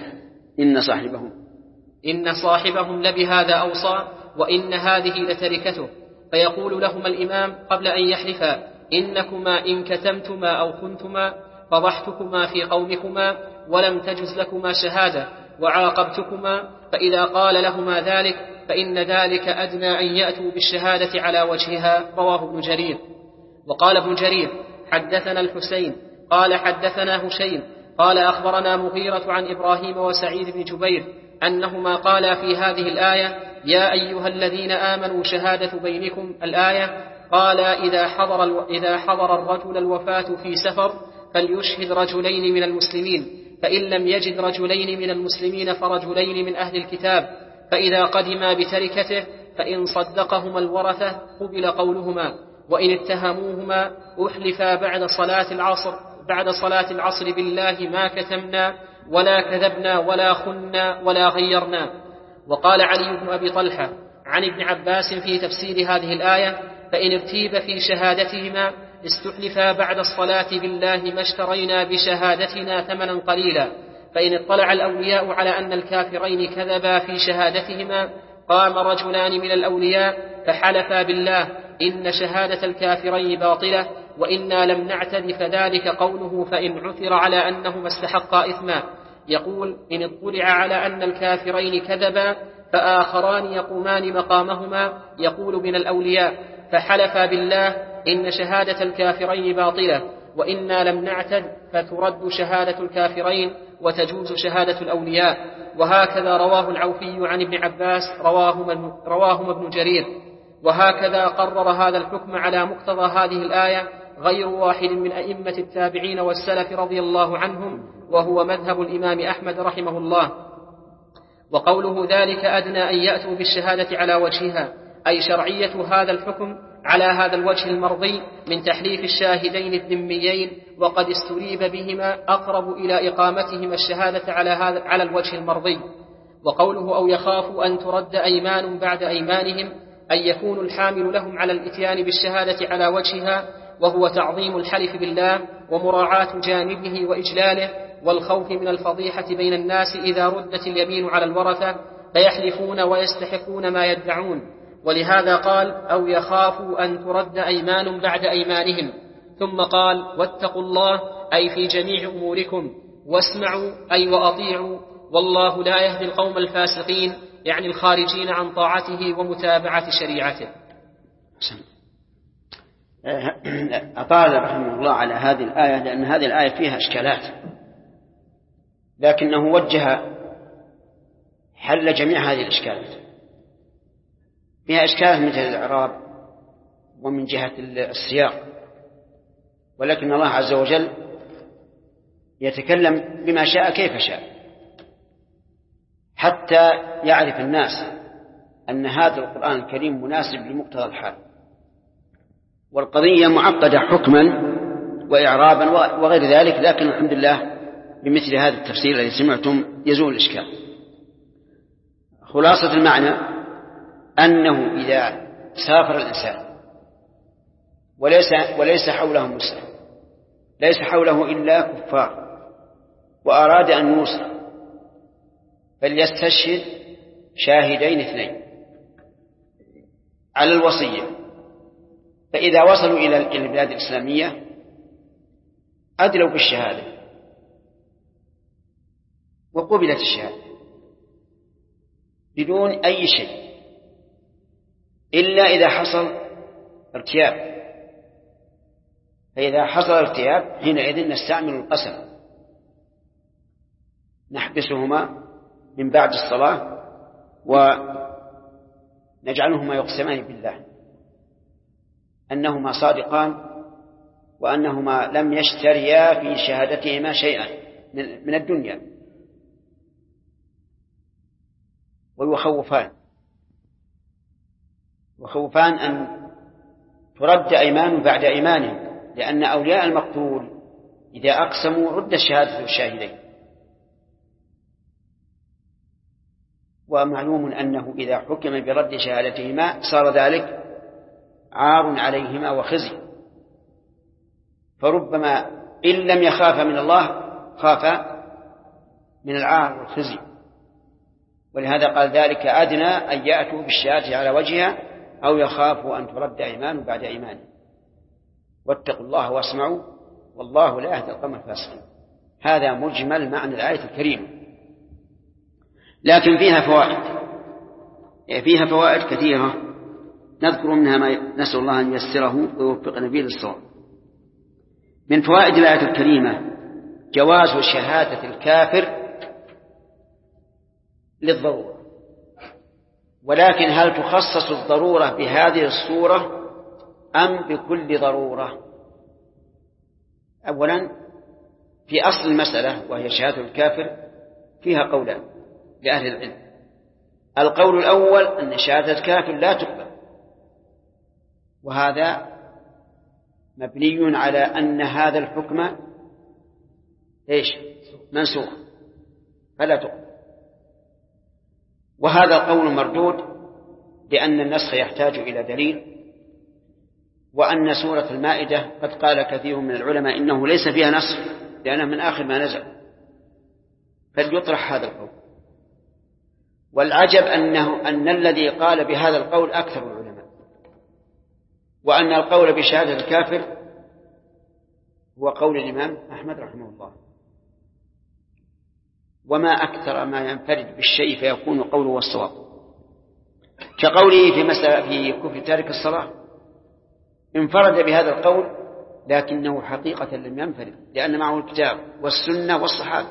إن صاحبهم لبهذا أوصى وإن هذه لتركته. فيقول لهم الإمام قبل أن يحلفا إنكما إن كتمتما أو خنتما فضحتكما في قومكما ولم تجز لكما شهادة وعاقبتكما، فإذا قال لهما ذلك فإن ذلك أدنى أن يأتوا بالشهادة على وجهها. رواه ابن جرير. وقال ابن جرير حدثنا الحسين قال حدثنا هشيم قال أخبرنا مغيرة عن إبراهيم وسعيد بن جبير أنهما قالا في هذه الآية يا أيها الذين آمنوا شهادة بينكم الآية قال إذا حضر الرجل الوفاة في سفر فليشهد رجلين من المسلمين، فإن لم يجد رجلين من المسلمين فرجلين من أهل الكتاب، فإذا قدما بتركته فإن صدقهما الورثة قبل قولهما، وإن اتهموهما أحلفا بعد صلاة العصر بالله ما كتمنا ولا كذبنا ولا خنا ولا غيرنا. وقال علي بن أبي طلحة عن ابن عباس في تفسير هذه الآية: فإن ارتيب في شهادتهما استحلفا بعد الصلاة بالله ما اشترينا بشهادتنا ثمنا قليلا. فإن اطلع الأولياء على أن الكافرين كذبا في شهادتهما قام رجلان من الأولياء فحلفا بالله إن شهادة الكافرين باطلة وإنا لم نعتد، فذلك قوله فإن عثر على أنهما استحقا إثما. يقول: إن اطلع على أن الكافرين كذبا فآخران يقومان مقامهما، يقول من الأولياء فحلفا بالله إن شهادة الكافرين باطلة وإنا لم نعتد، فترد شهادة الكافرين وتجوز شهادة الأولياء. وهكذا رواه العوفي عن ابن عباس رواهما ابن جرير. وهكذا قرر هذا الحكم على مقتضى هذه الآية غير واحد من أئمة التابعين والسلف رضي الله عنهم، وهو مذهب الإمام أحمد رحمه الله. وقوله ذلك أدنى أن يأتوا بالشهادة على وجهها، أي شرعية هذا الحكم على هذا الوجه المرضي من تحليف الشاهدين الذميين، وقد استريب بهما أقرب إلى إقامتهما الشهادة على الوجه المرضي. وقوله أو يخافوا أن ترد أيمان بعد أيمانهم، أن يكون الحامل لهم على الإتيان بالشهادة على وجهها، وهو تعظيم الحلف بالله ومراعاة جانبه وإجلاله، والخوف من الفضيحة بين الناس إذا ردت اليمين على الورثة فيحلفون ويستحقون ما يدعون. ولهذا قال أو يخافوا أن ترد أيمان بعد أيمانهم، ثم قال واتقوا الله أي في جميع أموركم، واسمعوا أي وأطيعوا، والله لا يهدي القوم الفاسقين، يعني الخارجين عن طاعته ومتابعة شريعته. أطال رحمه الله على هذه الآية لأن هذه الآية فيها إشكالات، لكنه وجه حل جميع هذه الإشكالات. فيها إشكالات من جهة الإعراب ومن جهة السياق، ولكن الله عز وجل يتكلم بما شاء كيف شاء حتى يعرف الناس أن هذا القرآن الكريم مناسب لمقتضى الحال، والقضية معقدة حكما وإعرابا وغير ذلك، لكن الحمد لله بمثل هذا التفسير الذي سمعتم يزول الإشكال. خلاصة المعنى أنه إذا سافر الإنسان وليس حوله مسلم، ليس حوله إلا كفار، وأراد أن يوصل، فليستشهد شاهدين اثنين على الوصية. فإذا وصلوا إلى البلاد الإسلامية أدلوا بالشهادة وقبلت الشهادة بدون أي شيء، إلا إذا حصل ارتياب. فإذا حصل ارتياب حينئذ نستعمل القسم، نحبسهما من بعد الصلاة ونجعلهما يقسمان بالله أنهما صادقان وأنهما لم يشتريا في شهادتهما شيئا من الدنيا، ويخوفان أن ترد أيمان بعد أيمانهم، لأن أولياء المقتول إذا أقسموا رد شهادة الشاهدين. ومعلوم أنه إذا حكم برد شهادتهما صار ذلك عار عليهما وخزي، فربما إن لم يخاف من الله خاف من العار والخزي. ولهذا قال ذلك أدنى أن يأتوا بالشهادة على وجهها أو يخافوا أن ترد أيمان بعد أيمان. واتقوا الله واسمعوا والله لا يهدي القوم الفاسقين. هذا مجمل معنى الآية الكريمة، لكن فيها فوائد كثيرة نذكر منها ما نسأل الله أن ييسره ويوفقنا به للصواب. من فوائد الآية الكريمة جواز شهادة الكافر للضرورة، ولكن هل تخصص الضرورة بهذه الصورة أم بكل ضرورة؟ أولا في أصل المسألة وهي شهادة الكافر فيها قولان لأهل العلم. القول الأول أن شهادة الكافر لا تقبل، وهذا مبني على أن هذا الحكم منسوخ فلا تقبل، وهذا القول مردود لأن النسخ يحتاج إلى دليل، وأن سورة المائدة قد قال كثير من العلماء إنه ليس فيها نسخ لأنه من آخر ما نزل، فليطرح هذا القول. والعجب أن الذي قال بهذا القول أكثر العلماء، وأن القول بشهادة الكافر هو قول الإمام أحمد رحمه الله. وما أكثر ما ينفرد بالشيء فيكون قوله والصواب، كقوله في كفر تارك الصلاة، انفرد بهذا القول لكنه حقيقة لم ينفرد لأن معه الكتاب والسنة والصحابة.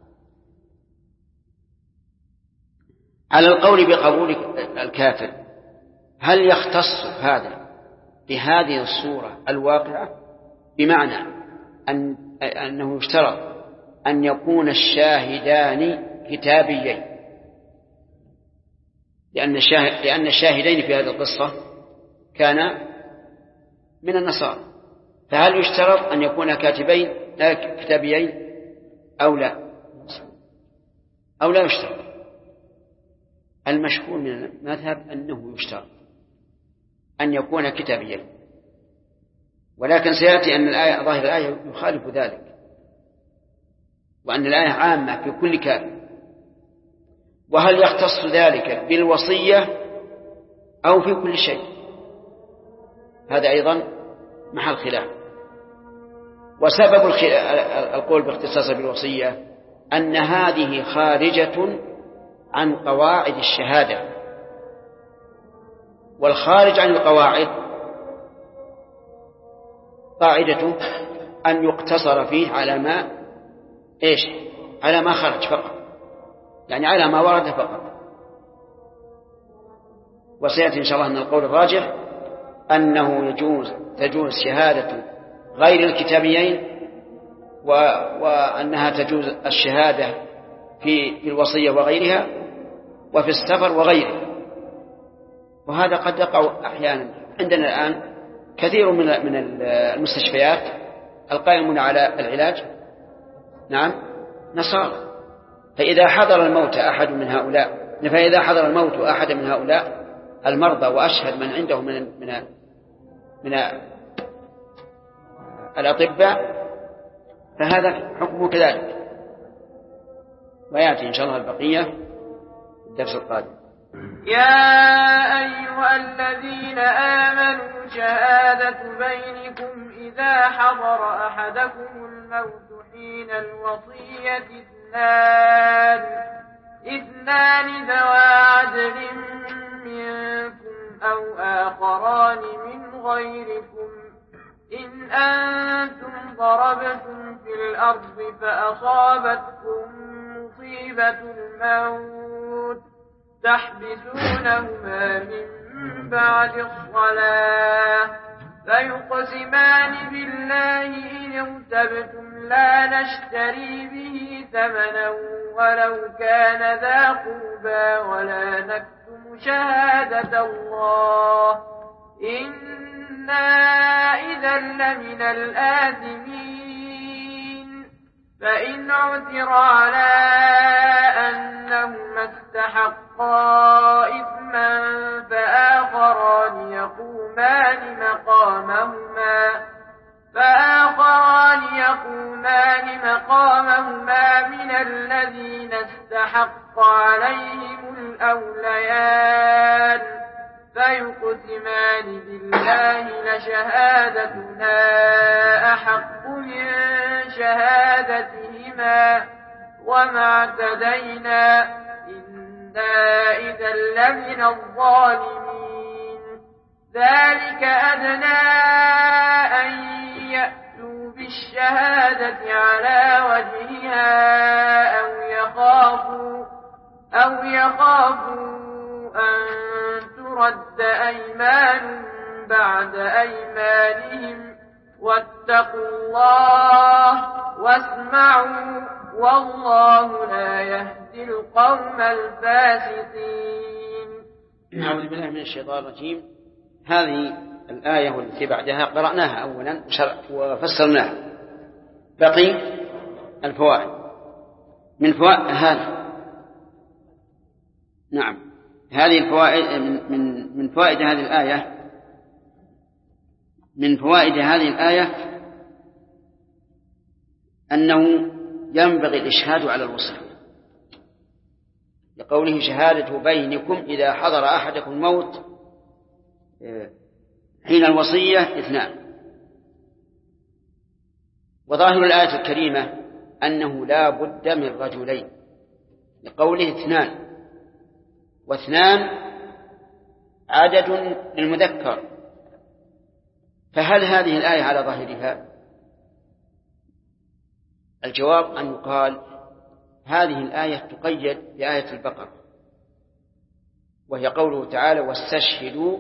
على القول بقبول الكافر، هل يختص هذا بهذه الصورة الواقعة؟ بمعنى أنه يشترط أن يكون الشاهدان كتابيين، لأن الشاهدين في هذه القصة كان من النصارى، فهل يشترط أن يكون كتابيين أو لا يشترط؟ المشهور من المذهب أنه يشترط أن يكون كتابيين، ولكن سيأتي أن ظاهر الآية يخالف ذلك، وأن الآية عامة في كل كافر. وهل يختص ذلك بالوصية أو في كل شيء؟ هذا أيضا محل خلاف. وسبب القول باختصاص بالوصية أن هذه خارجة عن قواعد الشهادة، والخارج عن القواعد قاعدة أن يقتصر فيه على ما خرج فقط، يعني على ما ورد فقط. وسيأتي إن شاء الله أن القول الراجح أنه تجوز شهادة غير الكتابيين، وأنها تجوز الشهادة في الوصية وغيرها، وفي السفر وغيره. وهذا قد يقع أحيانا. عندنا الآن كثير من المستشفيات القائمون على العلاج نصارى، فإذا حضر الموت أحد من هؤلاء المرضى وأشهد من عنده من الأطباء فهذا حكمه كذلك. ويأتي إن شاء الله البقية في الدرس القادم. يا أيها الذين آمنوا شهادة بينكم إذا حضر أحدكم الموت حين الوصية اثنان ذوى عدل منكم أو آخران من غيركم إن أنتم ضربتم في الأرض فأصابتكم مصيبة الموت تحبسونهما من بعد الصلاة فيقسمان بالله إن ارتبتم لا نشتري به ثمنا ولو كان ذا قربى ولا نكتم شهادة الله إنا إذا لمن الآثمين. فإن عثر على أنهما استحقا إثما فآخران يقومان مقامهما من الذين استحق عليهم الأوليان فيقسمان بالله لشهادتنا أحق من شهادتهما وما اعتدينا إنا إذا لمن الظالمين. ذلك أدنى أن يأتوا بالشهادة على وجهها أو يخافوا أن ترد أيمان بعد أيمانهم واتقوا الله واسمعوا والله لا يهدي القوم الفاسقين. أعوذ بالله من الشيطان الرجيم. هذه الآية والتي بعدها قرأناها أولا وفسرناها، بقي الفوائد. من فوائد هذه هذه الفوائد من فوائد هذه الآية، من فوائد هذه الآية أنه ينبغي الإشهاد على الوصية، لقوله شهادة بينكم إذا حضر أحدكم الموت حين الوصية 2. وظاهر الآية الكريمة أنه لا بد من رجلين، لقوله 2، و2 عدد للمذكر. فهل هذه الآية على ظاهرها؟ الجواب أن يقال هذه الآية تقيد بآية البقرة، وهي قوله تعالى واستشهدوا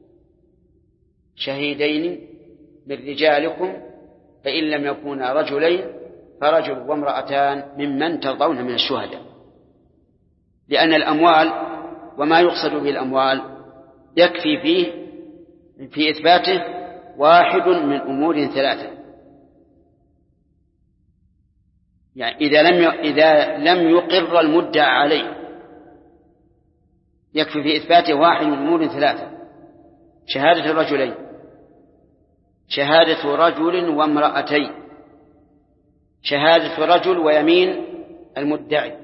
شهيدين من رجالكم فإن لم يكونا رجلين فرجل وامرأتان ممن ترضون من الشهداء، لأن الأموال وما يقصد به الأموال يكفي فيه في إثباته واحد من أمور 3. يعني إذا لم يقر المدعى عليه يكفي في إثباته واحد من أمور 3: شهادة الرجلين، شهادة رجل وامرأتين، شهادة رجل ويمين المدعي.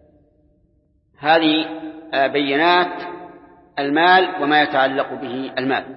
هذه بينات المال وما يتعلق به المال.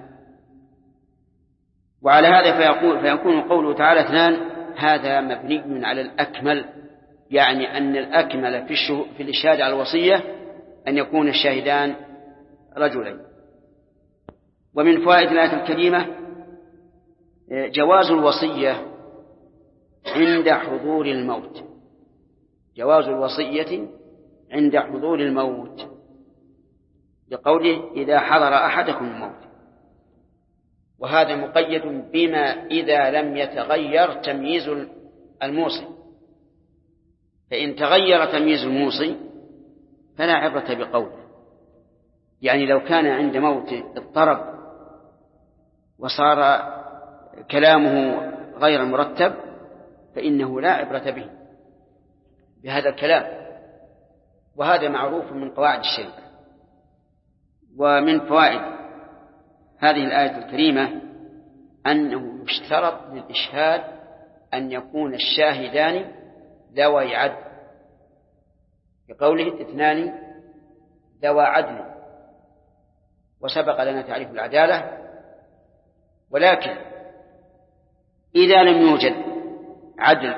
وعلى هذا فيكون قوله تعالى 2 هذا مبني على الأكمل، يعني أن الأكمل في الإشهاد على الوصية أن يكون الشاهدان رجلين. ومن فوائد الآية الكريمة جواز الوصية عند حضور الموت، جواز الوصية عند حضور الموت، لقوله إذا حضر أحدكم الموت. وهذا مقيد بما إذا لم يتغير تمييز الموصي، فإن تغير تمييز الموصي فلا عبرة بقوله. يعني لو كان عند موته اضطرب وصار كلامه غير مرتب فإنه لا عبرة به بهذا الكلام، وهذا معروف من قواعد الشريعة. ومن فوائد هذه الآية الكريمة أنه يشترط للإشهاد أن يكون الشاهدان ذوي عدل، بقوله 2 ذوى عدل. وسبق لنا تعريف العدالة، ولكن إذا لم يوجد عدل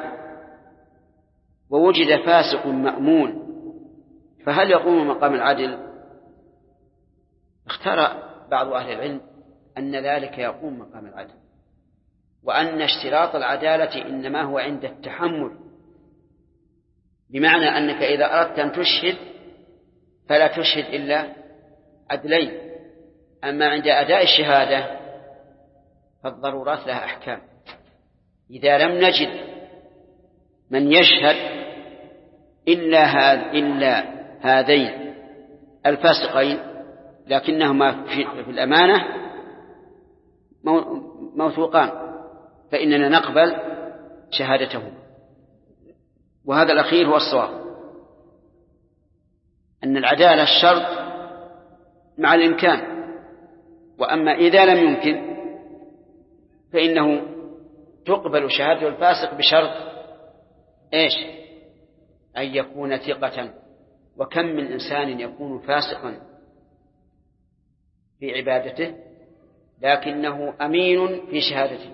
ووجد فاسق مأمون فهل يقوم مقام العدل؟ اختار بعض أهل العلم أن ذلك يقوم مقام العدل، وأن اشتراط العدالة إنما هو عند التحمل، بمعنى أنك إذا أردت أن تشهد فلا تشهد إلا عدلين، أما عند أداء الشهادة فالضرورات لها أحكام. إذا لم نجد من يشهد إلا هذين الفاسقين لكنهما في الأمانة موثوقان فإننا نقبل شهادتهم. وهذا الأخير هو الصواب، أن العدالة الشرط مع الإمكان، وأما إذا لم يمكن فإنه تقبل شهادة الفاسق بشرط إيش؟ أن يكون ثقة. وكم من إنسان يكون فاسقا في عبادته لكنه أمين في شهادته.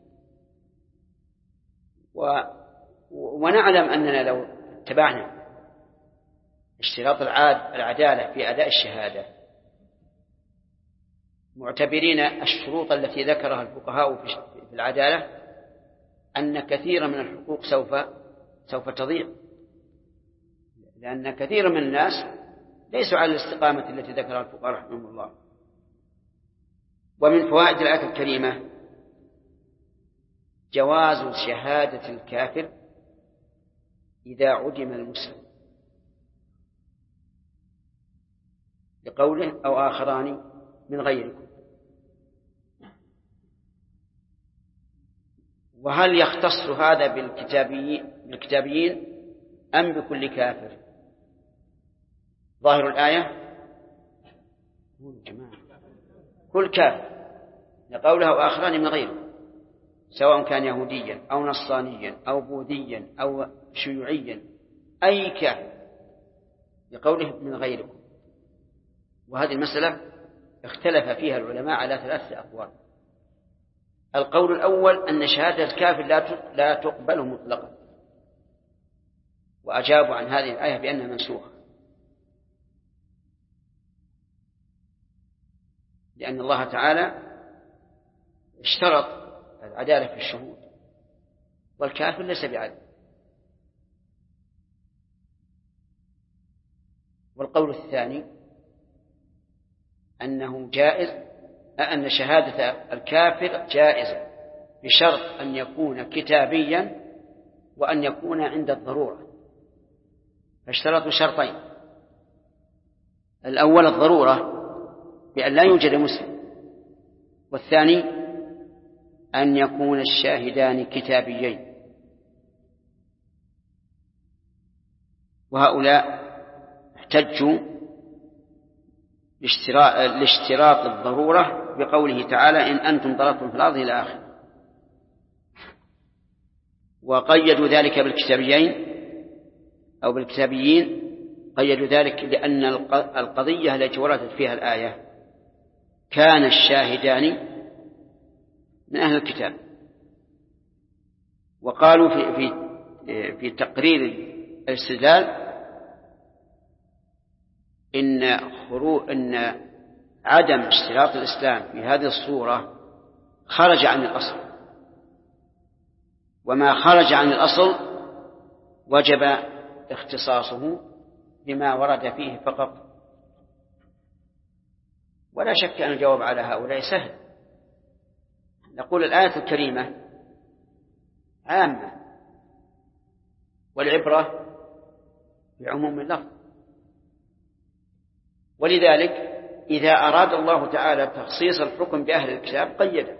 ونعلم أننا لو اتبعنا اشتراط العدالة في أداء الشهادة معتبرين الشروط التي ذكرها الفقهاء في العدالة أن كثيرا من الحقوق سوف تضيع، لأن كثيرا من الناس ليسوا على الاستقامة التي ذكرها الفقهاء رحمهم الله. ومن فوائد الآية الكريمة جواز شهادة الكافر إذا عدم المسلم، لقوله أو آخران من غيركم. وهل يختص هذا بالكتابيين أم بكل كافر؟ ظاهر الآية كل كافر، لقوله أو آخران من غيركم، سواء كان يهوديا أو نصرانيا أو بوذيا أو شيوعيا، أي كافر، لقوله من غيركم. وهذه المسألة اختلف فيها العلماء على 3 أقوال. القول الأول أن شهادة الكافر لا تقبل مطلقا، وأجابوا عن هذه الآية بأنها منسوخة، لأن الله تعالى اشترط العدالة في الشهود، والكافر ليس بعدل. والقول الثاني أنه جائز، أن شهادة الكافر جائزة بشرط أن يكون كتابيا وأن يكون عند الضرورة. فاشترطوا شرطين: الأول الضرورة بأن لا يوجد مسلم، والثاني أن يكون الشاهدان كتابيين. وهؤلاء احتجوا لاشتراط الضرورة بقوله تعالى إن أنتم ضربتم في الأرض إلى آخره، وقيدوا ذلك بالكتابيين أو بالكتابيين. قيدوا ذلك لأن القضية التي وردت فيها الآية كان الشاهدان من أهل الكتاب. وقالوا في تقرير الاستدلال إن عدم اشتراط الإسلام في هذه الصورة خرج عن الأصل، وما خرج عن الأصل وجب اختصاصه بما ورد فيه فقط. ولا شك أن الجواب على هؤلاء سهل. نقول الآية الكريمة عامة، والعبرة بعموم اللفظ، ولذلك إذا أراد الله تعالى تخصيص الحكم بأهل الكتاب قيده،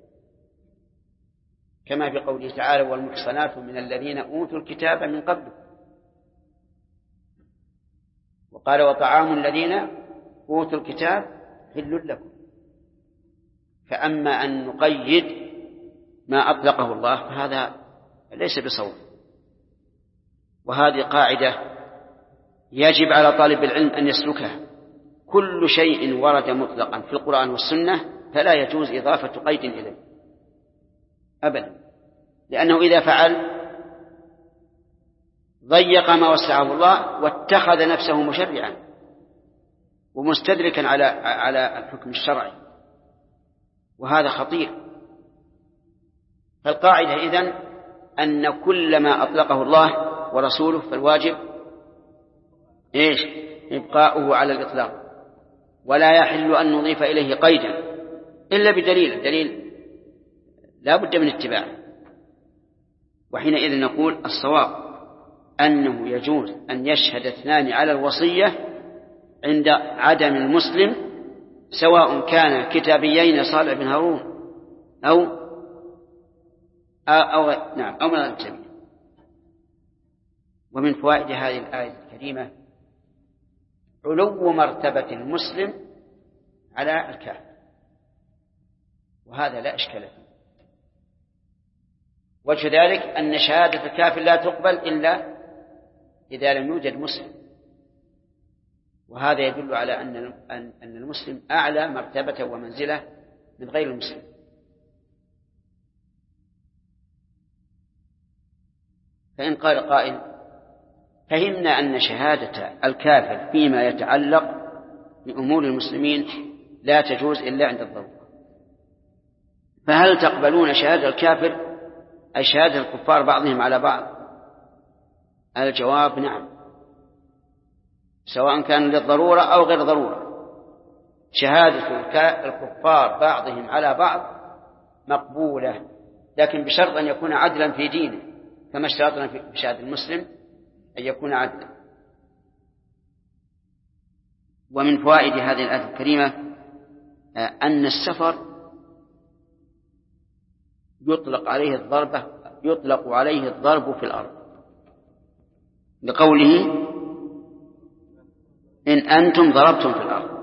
كما في قوله تعالى والمحصنات من الذين أوتوا الكتاب من قبل. وقال وطعام الذين أوتوا الكتاب حل لكم. فأما أن نقيد ما أطلقه الله فهذا ليس بصواب. وهذه قاعدة يجب على طالب العلم أن يسلكها: كل شيء ورد مطلقا في القرآن والسنة فلا يجوز إضافة قيد إليه أبدا، لأنه إذا فعل ضيق ما وسعه الله واتخذ نفسه مشرعا ومستدركا على الحكم الشرعي، وهذا خطير. فالقاعدة إذن أن كل ما أطلقه الله ورسوله فالواجب إبقاؤه على الإطلاق، ولا يحل أن نضيف إليه قيدا إلا بدليل لا بد من اتباعه. وحينئذ نقول الصواب أنه يجوز أن يشهد 2 على الوصية عند عدم المسلم، سواء كان كتابيين صالح بن هارون أو من الكتابيين. ومن فوائد هذه الآية الكريمة علو مرتبة المسلم على الكافر، وهذا لا إشكال فيه. وجه ذلك أن شهادة الكافر لا تقبل إلا إذا لم يوجد مسلم، وهذا يدل على أن المسلم أعلى مرتبة ومنزلة من غير المسلم. فإن قال قائل فهمنا أن شهادة الكافر فيما يتعلق بأمور المسلمين لا تجوز إلا عند الضرورة، فهل تقبلون شهادة الكافر أي شهادة الكفار بعضهم على بعض؟ الجواب نعم، سواء كان للضرورة أو غير ضرورة. شهادة الكفار بعضهم على بعض مقبولة لكن بشرط أن يكون عدلا في دينه، كما اشترطنا في شهادة المسلم أن يكون عدلا. ومن فوائد هذه الآية الكريمة أن السفر يطلق عليه الضرب في الأرض، لقوله إن أنتم ضربتم في الأرض.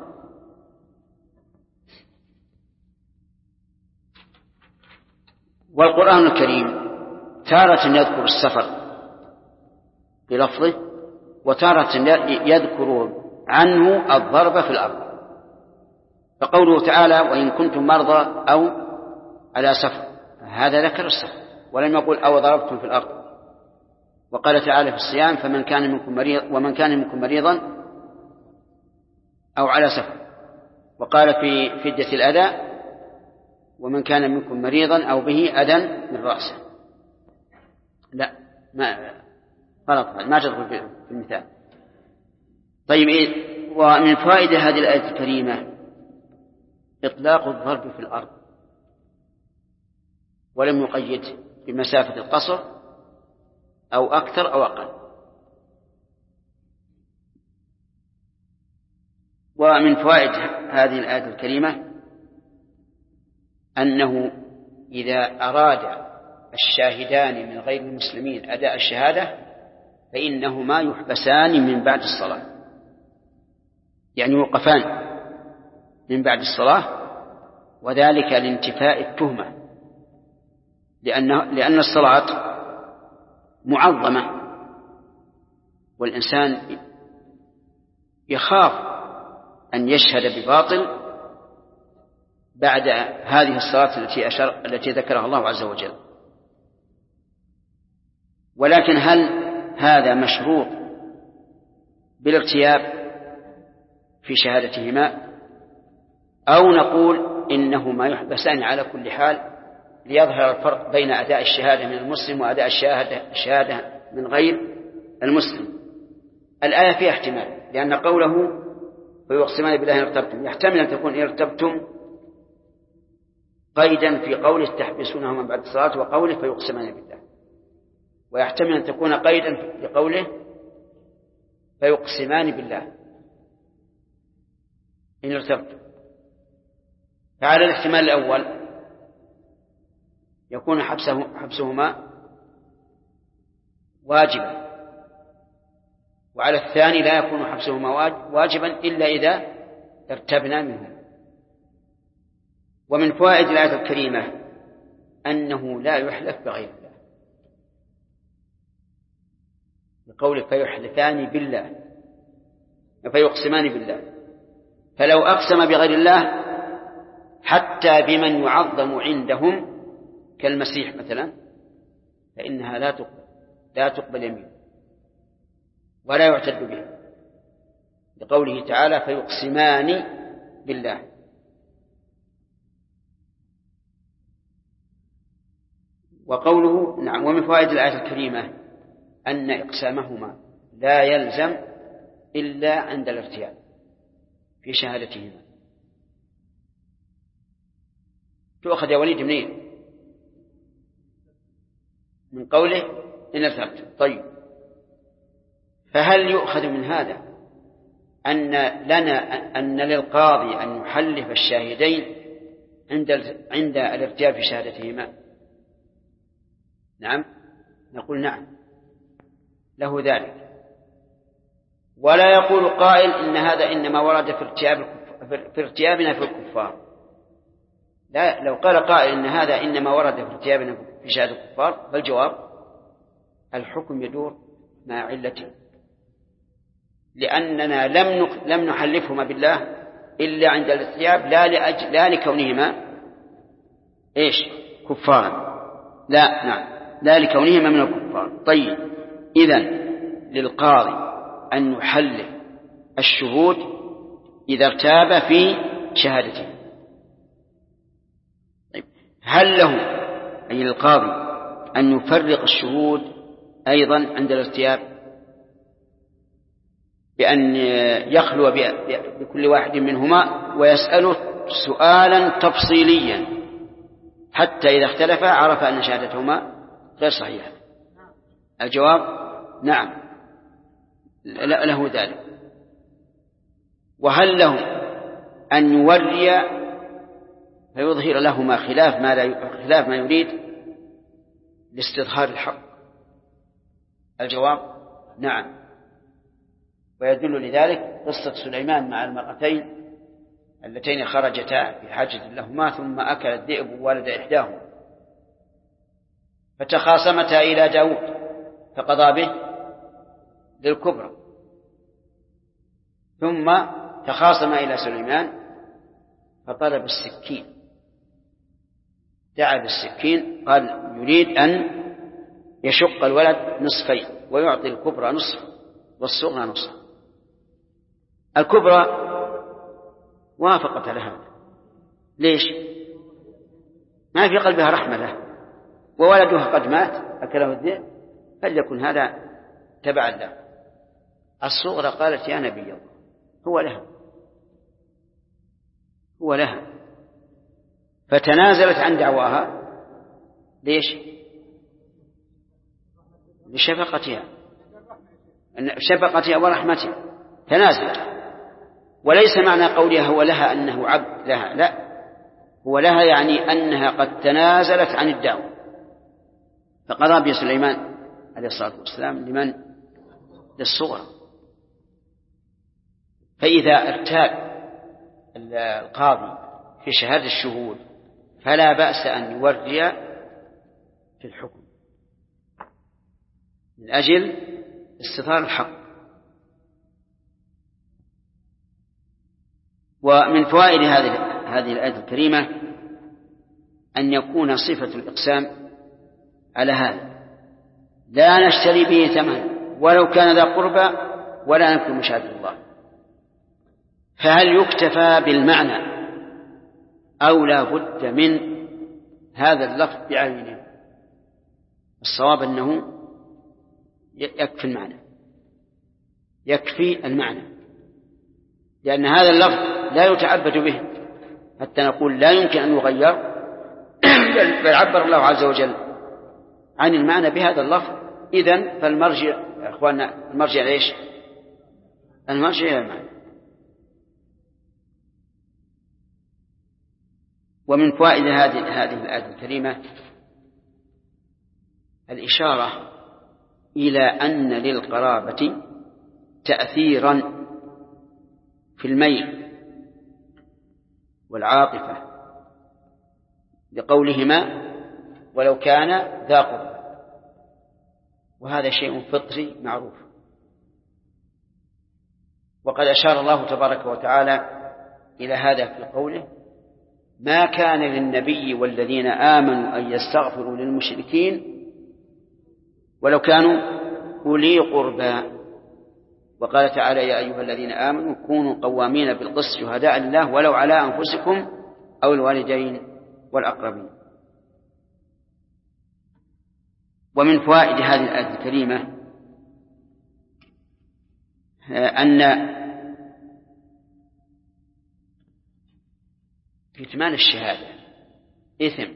والقرآن الكريم تارة يذكر السفر بلفظه، وتارة يذكر عنه الضرب في الأرض. فقوله تعالى وإن كنتم مرضى أو على سفر، هذا ذكر السفر ولم يقل أو ضربتم في الأرض. وقال تعالى في الصيام ومن كان منكم مريضا أو على سفر. وقال في فدية الأذى ومن كان منكم مريضا أو به أذى من رأسه. لا، ما غلط، ما تدخل في المثال. طيب، ومن فائدة هذه الآية الكريمة إطلاق الضرب في الأرض، ولم يقيد بمسافة القصر أو أكثر أو أقل. ومن فوائد هذه الآية الكريمة أنه إذا أراد الشاهدان من غير المسلمين أداء الشهادة فإنهما يحبسان من بعد الصلاة، يعني يوقفان من بعد الصلاة، وذلك لانتفاء التهمة، لأن الصلاة معظمة، والإنسان يخاف أن يشهد بباطل بعد هذه الصلاة التي ذكرها الله عز وجل. ولكن هل هذا مشروط بالارتياب في شهادتهما، أو نقول إنهما يحبسان على كل حال ليظهر الفرق بين أداء الشهادة من المسلم وأداء الشهادة من غير المسلم؟ الآية فيها احتمال، لأن قوله فيقسمان بالله إن ارتبتم يحتمل أن تكون إن ارتبتم قيدا في قوله تحبسونهما بعد الصلاة وقوله فيقسمان بالله، ويحتمل أن تكون قيدا في قوله فيقسمان بالله إن ارتبتم. فعلى الاحتمال الأول يكون حبسهما واجبا، وعلى الثاني لا يكون حبسهما واجبا إلا إذا ارتبنا منهم. ومن فوائد الآية الكريمة أنه لا يحلف بغير الله، بقول فيحلفان بالله فيقسمان بالله. فلو أقسم بغير الله حتى بمن يعظم عندهم كالمسيح مثلا فإنها لا تقبل يمين ولا يعتد به، لقوله تعالى فيقسمان بالله. وقوله نعم. ومن فوائد الآية الكريمة أن إقسامهما لا يلزم إلا عند الارتياب في شهادتهما. تؤخذ يا وليد منين؟ من قوله إن ارتبت. طيب، فهل يؤخذ من هذا أن للقاضي أن يحلف الشاهدين عند الارتياب في شهادتهما؟ نعم، نقول نعم، له ذلك. ولا يقول قائل إن هذا إنما ورد في ارتيابنا في الكفار. لا، لو قال قائل إن هذا إنما ورد في ارتيابنا في شهادة الكفار، فالجواب الحكم يدور مع علته، لأننا لم نحلفهما بالله إلا عند الارتياب، لا لكونهما كفارا، لا لكونهما من الكفار. طيب، إذن للقاضي أن يحلف الشهود إذا ارتاب في شهادته. طيب، هل له أي للقاضي أن يفرق الشهود أيضا عند الارتياب بأن يخلو بكل واحد منهما ويسأله سؤالا تفصيليا حتى إذا اختلفا عرف أن شهادتهما غير صحيحة. الجواب نعم له ذلك. وهل له أن يوري فيظهر لهما خلاف ما يريد لاستظهار الحق؟ الجواب نعم. ويدل لذلك قصة سليمان مع المرأتين اللتين خرجتا في حاجة لهما ثم أكل الذئب ولد إحداهما فتخاصمتا إلى داود فقضى به للكبرى، ثم تخاصم إلى سليمان فطلب السكين، دعا بالسكين، قال يريد أن يشق الولد نصفين ويعطي الكبرى نصف والصغرى نصف. الكبرى وافقت على هذا. ليش؟ ما في قلبها رحمة له، وولدها قد مات أكله الذئب، فليكن هذا تبعا له. الصغرى قالت يا نبي الله هو لها، فتنازلت عن دعواها. ليش؟ لشفقتها ورحمتها تنازلت. وليس معنى قولها هو لها أنه عبد لها، لا، هو لها يعني أنها قد تنازلت عن الدعوة. فقضى به سليمان عليه الصلاة والسلام لمن؟ للصغرى. فإذا ارتاب القاضي في شهادة الشهود فلا بأس أن يوري في الحكم من أجل استظهار الحق. ومن فوائد هذه الآية الكريمة أن يكون صفة الإقسام على هذا: لا نشتري به ثمنا ولو كان ذا قربى ولا نكتم مشاهدة الله. فهل يكتفى بالمعنى أو لا بد من هذا اللفظ بعينه؟ الصواب أنه يكفي المعنى، لأن هذا اللفظ لا يتعبد به حتى نقول لا يمكن أن يغير، بل عبر الله عز وجل عن المعنى بهذا اللفظ. إذن فالمرجع يا أخواننا، المرجع ليش؟ المرجع إلى المعنى. ومن فوائد هذه الآية الكريمة الإشارة إلى أن للقرابة تأثيرا في الميل والعاطفة، لقولهما ولو كان ذا قربى، وهذا شيء فطري معروف. وقد أشار الله تبارك وتعالى إلى هذا في قوله: ما كان للنبي والذين آمنوا أن يستغفروا للمشركين ولو كانوا أولي قربى. وقال تعالى: يا أيها الذين آمنوا كونوا قوامين بالقسط شهداء لله ولو على أنفسكم أو الوالدين والأقربين. ومن فوائد هذه الآية الكريمة أن كتمان الشهادة إثم،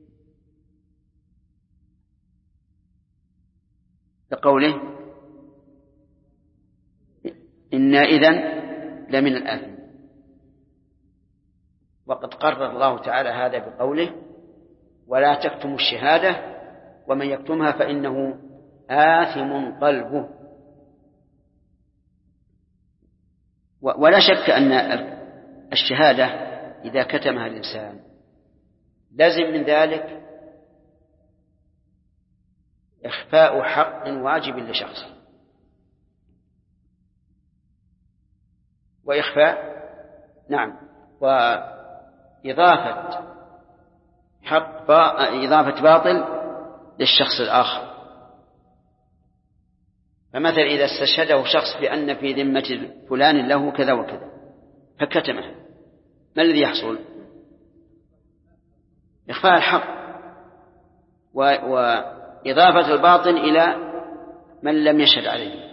لقوله: إنا إذن لمن الآثم. وقد قرر الله تعالى هذا بقوله: ولا تكتموا الشهادة ومن يكتمها فإنه آثم قلبه. ولا شك أن الشهادة إذا كتمها الإنسان لازم من ذلك إخفاء حق واجب لشخص، وإخفاء وإضافة إضافة باطل للشخص الآخر. فمثلا إذا استشهده شخص بأن في ذمة فلان له كذا وكذا فكتمه، ما الذي يحصل؟ إخفاء الحق وإضافة الباطل إلى من لم يشهد عليه.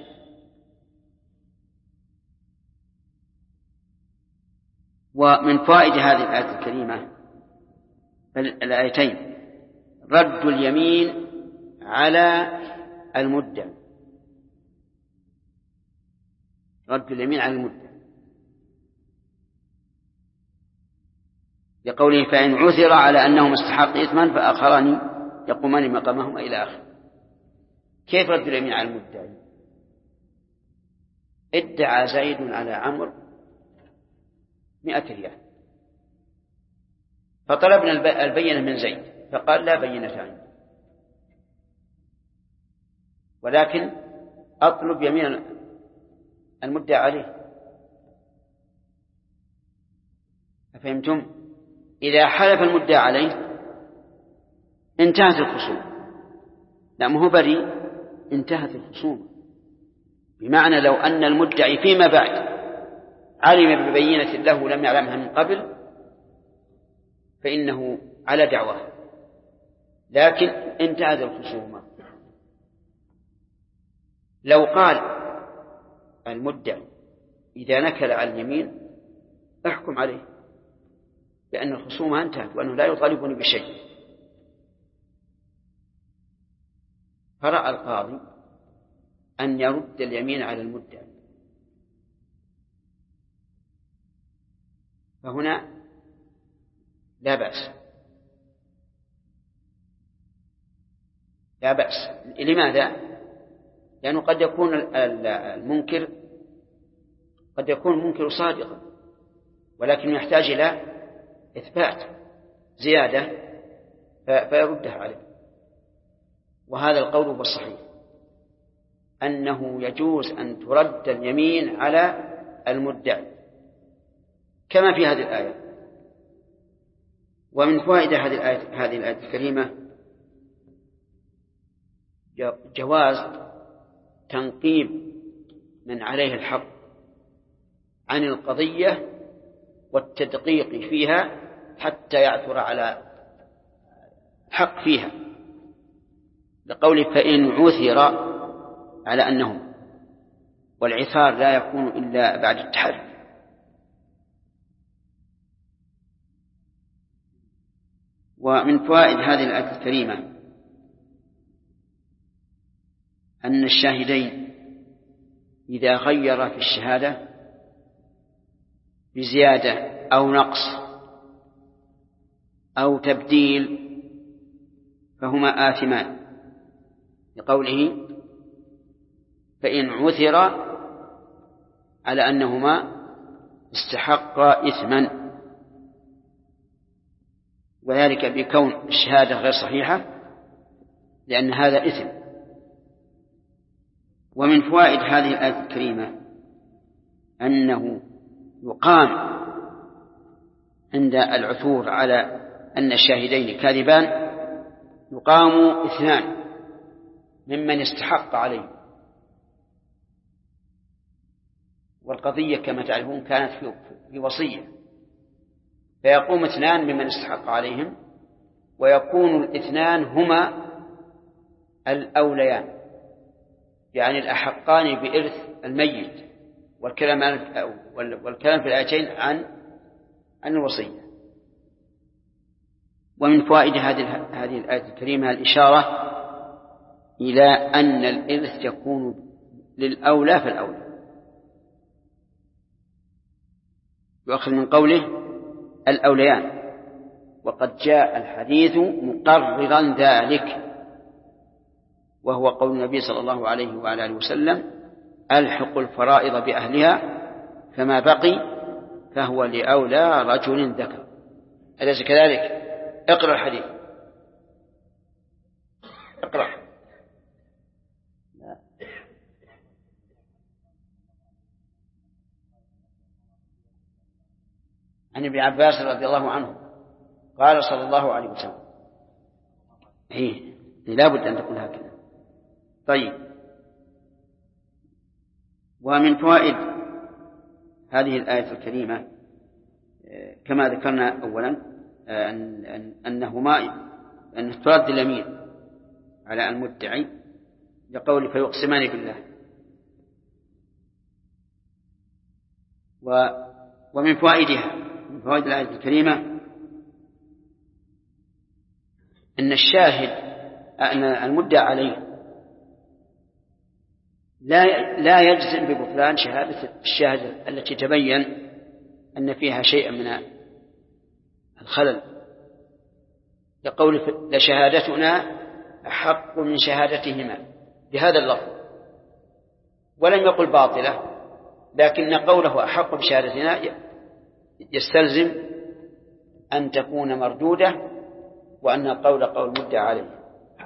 ومن فوائد هذه الآية الكريمة الآيتين رد اليمين على المدعي، رد اليمين على المدعي، لقوله فإن عثر على أنهم استحقوا إثما فآخران يقومان مقامهما إلى آخر. كيف رد اليمين على المدعي؟ ادعى زيد على عمرو 100 ريال، فطلبنا البينة من زيد فقال لا بينة عندي، ولكن أطلب يمين المدعى عليه. أفهمتم؟ إذا حلف المدعى عليه انتهت الخصومة، لا ما هو بريء، انتهت الخصومة. بمعنى لو أن المدعي فيما بعد علم ببينة له لم يعلمها من قبل فإنه على دعواه، لكن انتهت الخصومة. لو قال المدعي إذا نكل على اليمين احكم عليه لأن الخصومة انتهت وأنه لا يطالبني بشيء، فرأى القاضي أن يرد اليمين على المدعي، فهنا لا بأس، لا بأس. لماذا؟ لأنه قد يكون المنكر قد يكون المنكر صادقا ولكن يحتاج إلى إثبات زيادة فيردها عليه. وهذا القول هو الصحيح، أنه يجوز أن ترد اليمين على المدعي كما في هذه الآية. ومن فوائد هذه الآية الكريمة جواز تنقيب من عليه الحق عن القضية والتدقيق فيها حتى يعثر على حق فيها، لقوله فإن عثر على أنهم، والعثار لا يكون إلا بعد التحري. ومن فوائد هذه الآية الكريمة أن الشاهدين إذا غير في الشهادة بزيادة أو نقص أو تبديل فهما آثمان، لقوله فإن عثر على أنهما استحقا إثما، وذلك بكون الشهادة غير صحيحة لأن هذا إثم. ومن فوائد هذه الآية الكريمة أنه يقام عند العثور على أن الشاهدين كاذبان يقام 2 ممن استحق عليه، والقضية كما تعرفون كانت في وصية، فيقوم 2 ممن استحق عليهم، ويكون 2 هما الأوليان يعني الأحقان بإرث الميت، والكلام في الآيتين عن الوصية. ومن فوائد هذه الآية الكريمة الإشارة إلى أن الإرث يكون للأولى فالأولى، يؤخذ من قوله الأوليان، وقد جاء الحديث مقررا ذلك، وهو قول النبي صلى الله عليه وعلى آله وسلم ألحق الفرائض بأهلها فما بقي فهو لأولى رجل ذكر. أليس كذلك؟ اقرأ الحديث، اقرأ. عن ابن عباس رضي الله عنه قال صلى الله عليه وسلم لا بد أن تكون هكذا. طيب، ومن فوائد هذه الآية الكريمة كما ذكرنا أولا أن ترد اليمين على المدعي لقول فيقسمان بالله. ومن فوائدها، من فوائد الآية الكريمة أن الشاهد أن المدعى عليه لا يجزم ببطلان شهادة الشاهد التي تبين أن فيها شيئا من الخلل، لقول لشهادتنا أحق من شهادتهما بهذا اللفظ، ولم يقل باطلة، لكن قوله أحق بشهادتنا يستلزم أن تكون مردودة، وأن القول قول مدعى عليه.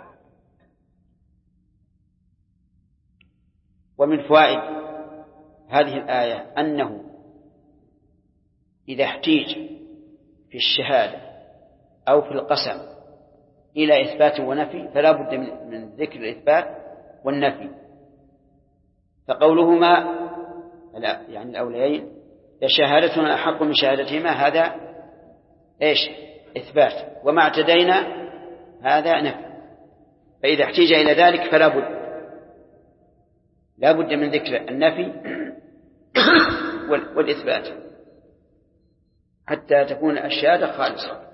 ومن فوائد هذه الآية أنه إذا احتيج في الشهادة أو في القسم إلى إثبات ونفي فلا بد من ذكر الإثبات والنفي، فقولهما يعني الأوليين لشهادتنا أحق من شهادتهما هذا إثبات، وما اعتدينا هذا نفي، فإذا احتيج إلى ذلك فلا بد من ذكر النفي والإثبات حتى تكون الشهادة خالصة.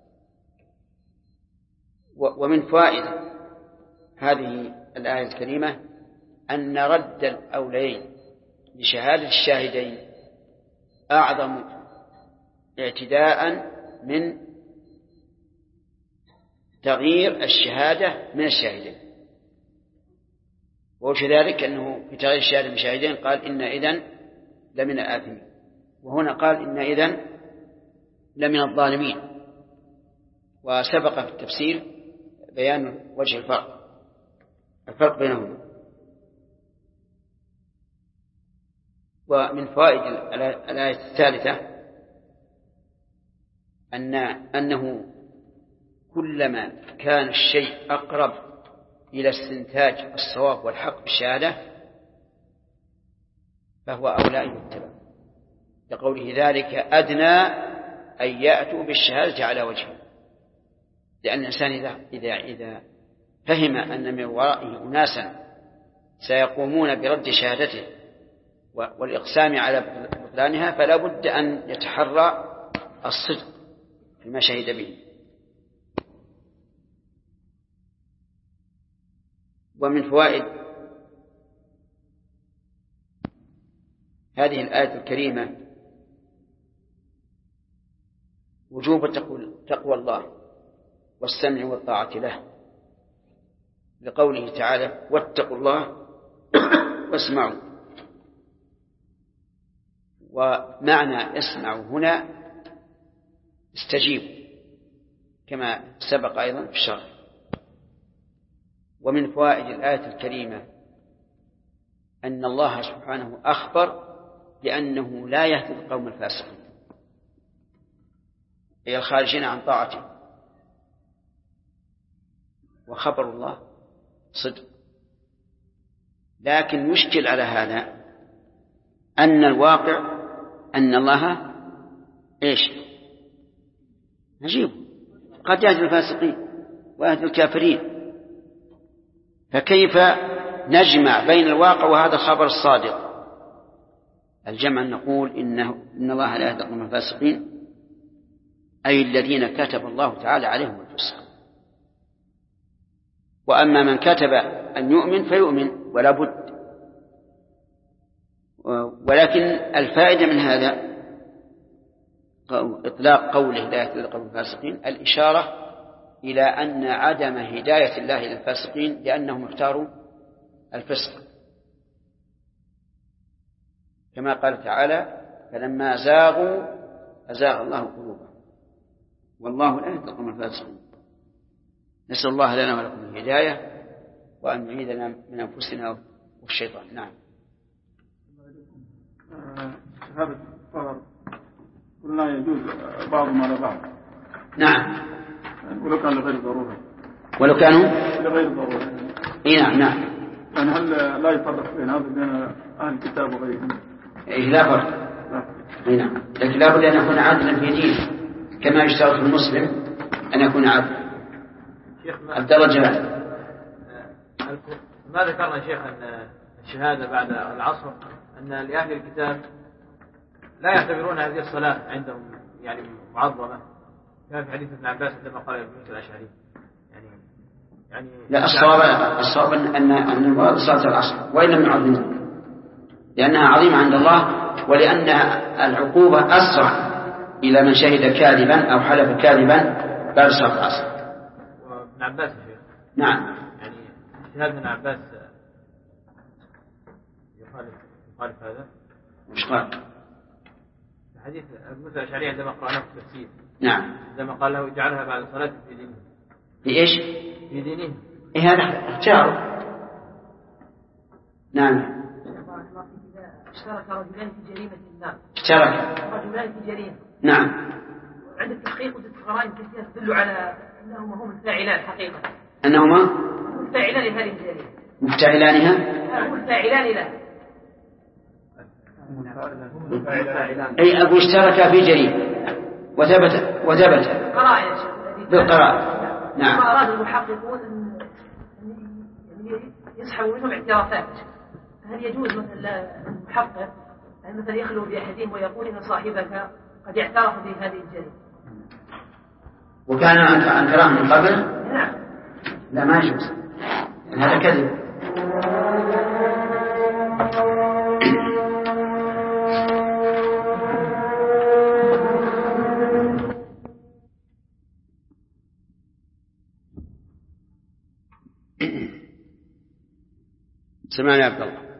ومن فوائد هذه الآية الكريمة أن رد الأولين لشهادة الشاهدين أعظم اعتداء من تغيير الشهادة من الشاهدين. ووجه ذلك أنه في تغيير الشهادة من الشاهدين قال إن إذن لمن الآثمين، وهنا قال إن إذن لمن الظالمين، وسبق في التفسير بيان وجه الفرق بينهما. ومن فوائد الآية الثالثة أنه كلما كان الشيء أقرب إلى استنتاج الصواب والحق بالشهادة فهو أولى أن يتبع، لقوله ذلك أدنى أن يأتوا بالشهادة على وجهه، لأن الإنسان إذا فهم أن من ورائه أناسا سيقومون برد شهادته والإقسام على بطلانها فلا بد أن يتحرى الصدق فيما شهد به. ومن فوائد هذه الآية الكريمة وجوب تقوى الله والسمع والطاعة له، لقوله تعالى واتقوا الله واسمعوا. ومعنى اسمعوا هنا استجيبوا كما سبق أيضا في الشرح. ومن فوائد الآية الكريمة أن الله سبحانه أخبر بأنه لا يهدي القوم الفاسقين، أي الخارجين عن طاعته، وخبر الله صدق. لكن يشكل على هذا أن الواقع أن الله نجيب قد يهدي الفاسقين ويهدي الكافرين، فكيف نجمع بين الواقع وهذا الخبر الصادق؟ الجمع نقول إن الله لا يهدي القوم الفاسقين أي الذين كتب الله تعالى عليهم الفسق. وأما من كتب أن يؤمن فيؤمن ولا بد. ولكن الفائدة من هذا إطلاق قوله لا يهدي القوم الفاسقين الإشارة إلى أن عدم هداية الله للفاسقين لأنهم اختاروا الفسق، كما قال تعالى فلما زاغوا أزاغ الله قلوبهم والله لا يهدي القوم الفاسقين. نسأل الله لنا ولكم الهداية وأن يعيذنا من أنفسنا والشيطان. نعم. هذا الطهر قلنا يجوز بعضهم على بعض. نعم. ولو كان لغير ضرورة. ولو كانوا لغير ضرورة. نعم. يعني هل لا يفرق بين هذا بين أهل الكتاب وغيرهم؟ لا فرق. نعم. لكن لا بد أن يكون عادلا في دينه كما يشترط في المسلم أن يكون عادلا. الدرجة ما ذكرنا شيخ أن الشهادة بعد العصر أن لأهل الكتاب لا يعتبرون هذه الصلاة عندهم يعني معظمة، كما في حديث ابن عباس عندما قال ابن موسى الأشعري يعني لا، الصواب أن المراد صلاة العصر وإن لم يعظموها، لأنها عظيمة عند الله، ولأن العقوبة أسرع إلى من شهد كاذبا أو حلف كاذبا بعد صلاة العصر. وابن عباس يا شيخ نعم، يعني اجتهاد ابن عباس يخالف هذا. مش قال حديث أبو موسى الأشعري عندما قرأناه في التفسير، نعم، عندما قال له اجعلها بعد الصلاة في دينه. في إيش؟ في دينه. إيه هذا اختياره. نعم. اشترك رجلان في جريمة النار. اشترك رجلان في جريمة. نعم. عند التحقيق وجدت قرائن كثيرة تدل على أنهما هم الفاعلان حقيقة. أنهما الفاعلان لهذه الجريمة. مفتعلانها. هم الفاعلان له. أي أبو اشترك في جريمة وثبت قرائن بالقرائن. نعم. ثم أراد المحققون أن يسحبوا منهم اعترافات. هل يجوز مثلا المحقق أن مثلا يخلو بأحدهم ويقول إن صاحبك قد اعترف بهذه الجريمة؟ وكان أنكره من قبل؟ نعم. لا، ما يجوز، هذا كذب. سمعنا يا عبد الله.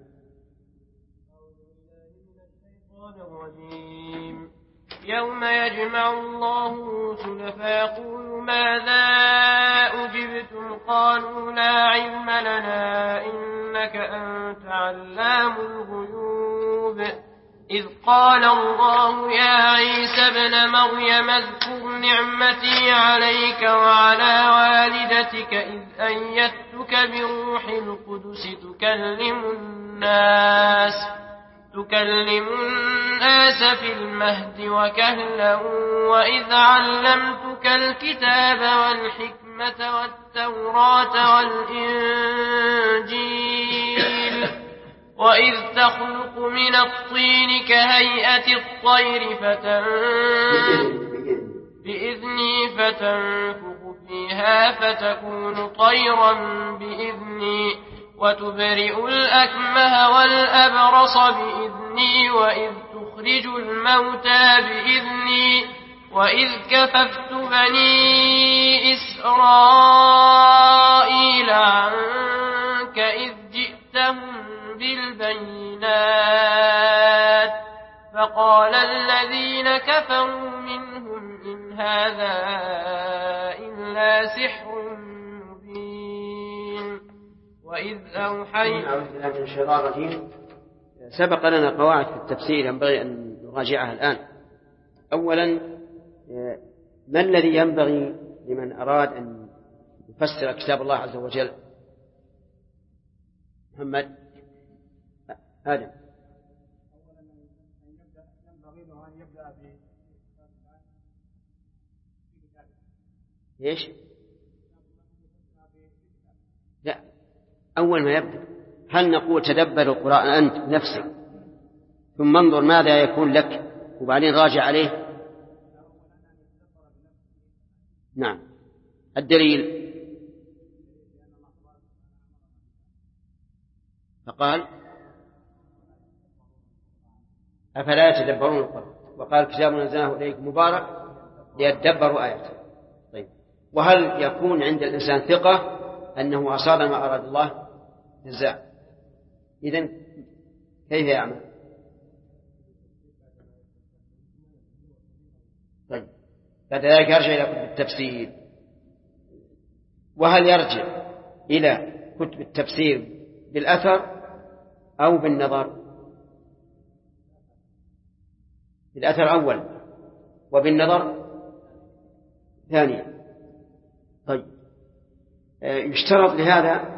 يوم يجمع الله الرسل فيقول ماذا أجبتم قالوا لا علم لنا إنك أنت علام الغيوب إذ قال الله يا عيسى ابن مريم اذكر نعمتي عليك وعلى والدتك إذ أيدتك بروح القدس تكلم الناس في المهد وكهلا وإذ علمتك الكتاب والحكمة والتوراة والإنجيل وإذ تخلق من الطين كهيئة الطير بإذني فتنفخ فيها فتكون طيرا بإذني وتبرئ الأكمه والأبرص بإذني وإذ تخرج الموتى بإذني وإذ كففت بني إسرائيل عنك إذ جئتهم بالبينات فقال الذين كفروا منهم إن هذا إلا سحر مبين وإذ أوحينا سبق لنا قواعد في التفسير ينبغي أن نراجعها الآن. أولا، ما الذي ينبغي لمن أراد أن يفسر كتاب الله عز وجل؟ محمد آدم. إيش؟ لا، أول ما يبدأ هل نقول تدبر القرآن أنت نفسك ثم انظر ماذا يكون لك وبعدين راجع عليه؟ نعم. الدليل فقال أفلا يتدبرون القرآن وقال كتاب أنزلناه إليك مبارك ليتدبروا آياته. طيب، وهل يكون عند الإنسان ثقة أنه أصاب ما أراد الله جزاء؟ إذن كيف يعمل؟ طيب، بعد ذلك يرجع إلى كتب التفسير. وهل يرجع إلى كتب التفسير بالأثر أو بالنظر؟ بالأثر أول وبالنظر ثانيا. طيب، يشترط لهذا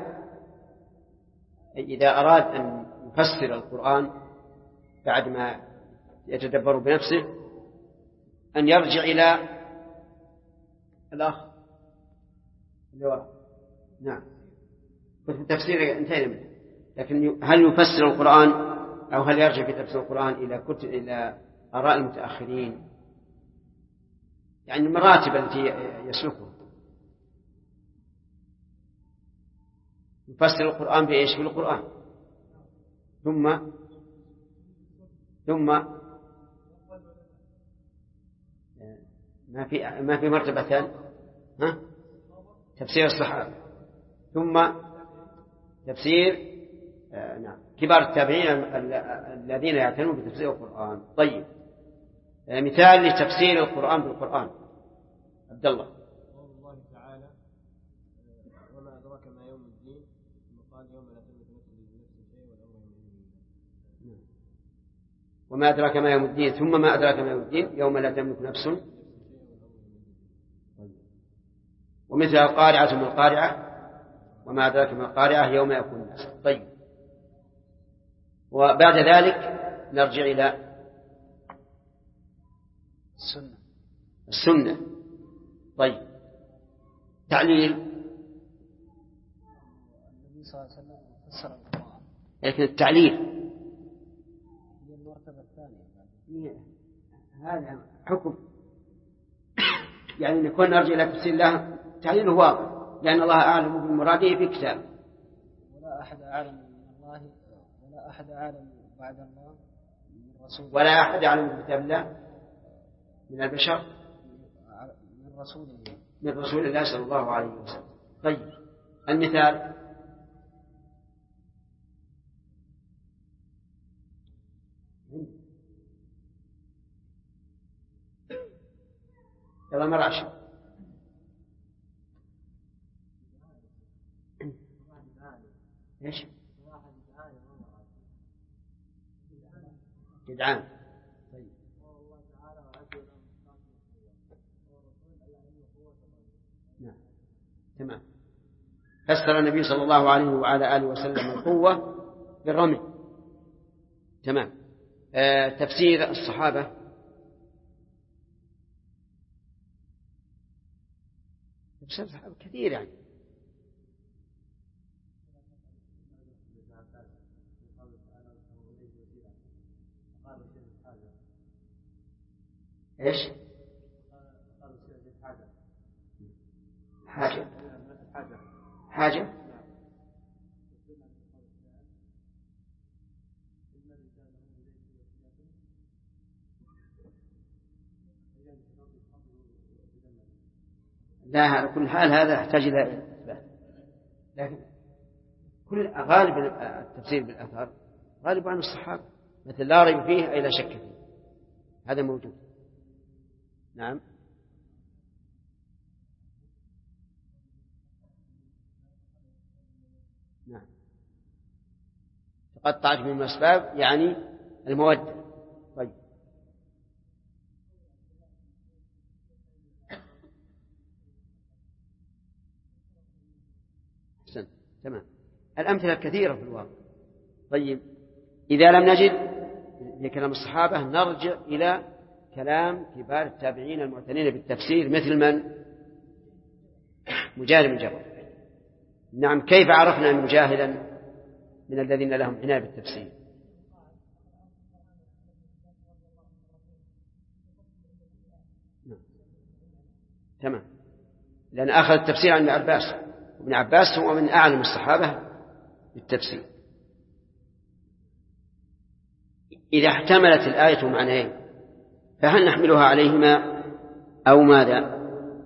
إذا أراد أن يفسر القرآن بعد ما يتدبر بنفسه أن يرجع إلى الأخ اللي وراء. نعم، كتب التفسير انتهينا منه، لكن هل يفسر القرآن أو هل يرجع في تفسير القرآن إلى آراء المتأخرين، يعني المراتب التي يسلكها؟ نفسر القرآن بإيش؟ بالقرآن. ثم ما في مرتبة ثانية، تفسير الصحابة، ثم تفسير كبار التابعين الذين يعتنون بتفسير القرآن. طيب، مثال لتفسير القرآن بالقرآن. عبد الله. قول الله تعالى: وما أدراك ما يوم الدين، ثم قال: يوم لا تملك نفس لنفس شيء والأمر يومئذ لله. وما أدراك ما يوم الدين، ثم ما أدراك ما يوم الدين، يوم لا تملك نفس. ومثل القارعة من القارعة، وما أدراك ما القارعة، يوم يكون الناس. طيب، وبعد ذلك نرجع إلى السنة. طيب، تعليل. النبي صلى الله عليه وسلم فسر القرآن، لكن التعليل هي المرتبة الثانية. هذا حكم، يعني نكون نرجع إلى تفسير الله. تعليله واضح، لأن الله أعلم بمراده في كتابه. ولا أحد أعلم من الله، ولا أحد أعلم بعد الله من رسول الله، ولا أحد أعلم بكتاب الله من البشر من رسول الله صلى الله عليه وسلم. طيب، المثال. يلا مرعش. ايش؟ جدعان. طيب. نعم، تمام. فسر النبي صلى الله عليه وعلى آله وسلم القوة بالرمي. تمام. تفسير الصحابة. تفسير الصحابة كثير يعني. ايش؟ حاجة. لا، على كل حال هذا يحتاج إلى إثبات، لكن غالب التفسير بالأثر غالب عن الصحابة، مثل لا ريب فيه أي لا شك فيه، هذا موجود. نعم. نعم، تقطعت من الأسباب يعني المودة. طيب، أحسن. تمام. الأمثلة كثيرة في الواقع. طيب، إذا لم نجد في كلام الصحابة نرجع إلى كلام كبار التابعين المعتنين بالتفسير، مثل من؟ مجاهد بن جبر. نعم، كيف عرفنا أن مجاهدا من الذين لهم عناية بالتفسير؟ نعم. تمام، لأن أخذ التفسير عن ابن عباس، وابن عباس هو من أعلم الصحابة بالتفسير. إذا احتملت الآية معنيين فهل نحملها عليهما أو ماذا؟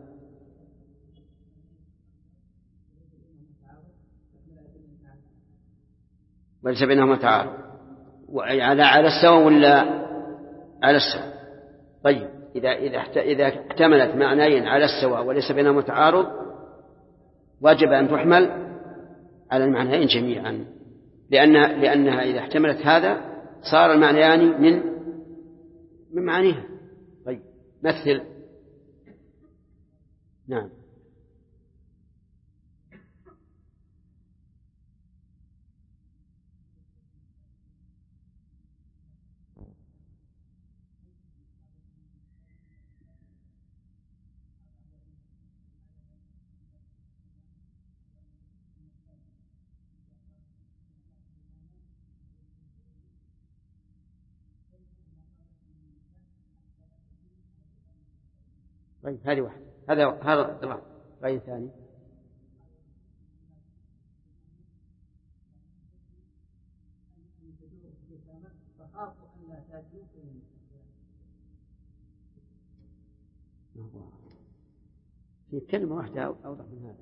وليس بينهما تعارض، على السواء ولا على السواء؟ طيب، إذا احتملت معنيين على السواء وليس بينهما تعارض وجب أن تحمل على المعنيين جميعا، لأنها إذا احتملت هذا صار المعنيان من معانيها. طيب، مثل. نعم. طيب، هذه واحدة. هذا رأي ثاني. فخافوا أن لا تأتوا في كلمة واحدة أوضح من هذا.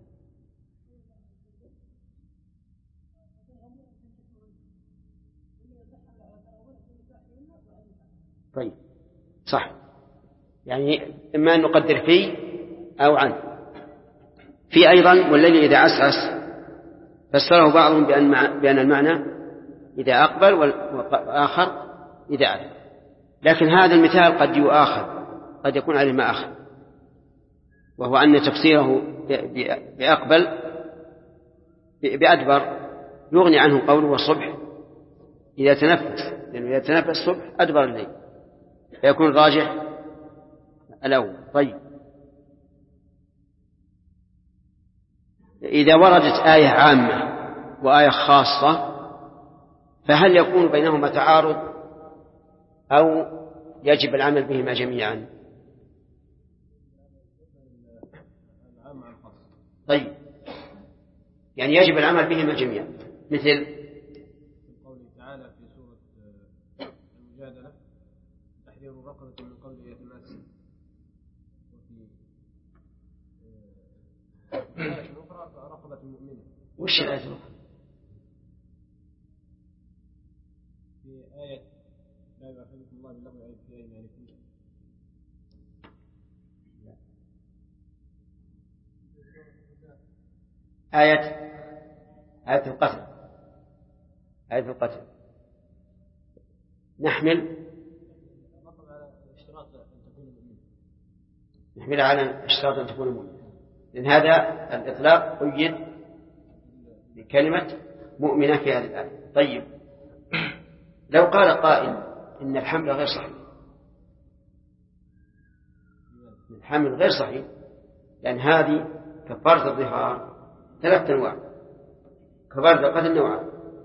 طيب صح، يعني إما أن نقدر فيه أو عنه. في أيضا والليل إذا عسعس فسره بعضهم بأن المعنى إذا أقبل والآخر إذا أدبر، لكن هذا المثال قد يؤاخذ، قد يكون عليه ما أخذ، وهو أن تفسيره بأدبر يغني عنه قوله والصبح إذا تنفس، لأنه إذا تنفس الصبح أدبر الليل، فيكون راجح الأول. طيب إذا وردت آية عامة وآية خاصة فهل يكون بينهما تعارض أو يجب العمل بهما جميعا؟ طيب يعني يجب العمل بهما جميعا، مثل قوله تعالى في سورة المجادلة تحرير رقبة من قبل يتماس، وفي آية أخرى رقبة مؤمنة. وش الآية الأخرى؟ في آية لا يؤاخذكم الله باللغو في أيمانكم. آية القتل، آية القتل نحمل على اشتراط أن تكون مؤمنة، لأن هذا الإطلاق قيد بكلمة مؤمنة في هذه الآية. طيب لو قال قائل إن الحمل غير صحيح، الحمل غير صحيح، لأن هذه كفارة الظهار 3 أنواع، كفارة القتل نوعان.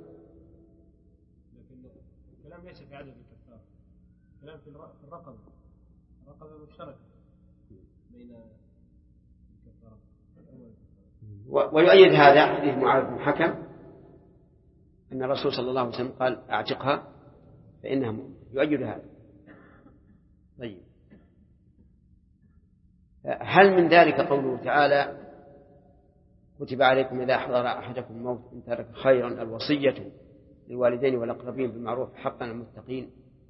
لكن الكلام ليس في عدد الكفار، الكلام في الرقبة مشتركة بين الكفارة. ويؤيد هذا حديث معاذ بن حكم أن الرسول صلى الله عليه وسلم قال أعتقها فإنها مؤمنة، يؤيد هذا. طيب هل من ذلك قوله تعالى كتب عليكم إذا حضر أحدكم الموت إن ترك خيرا الوصية للوالدين والأقربين بالمعروف حقا على المتقين؟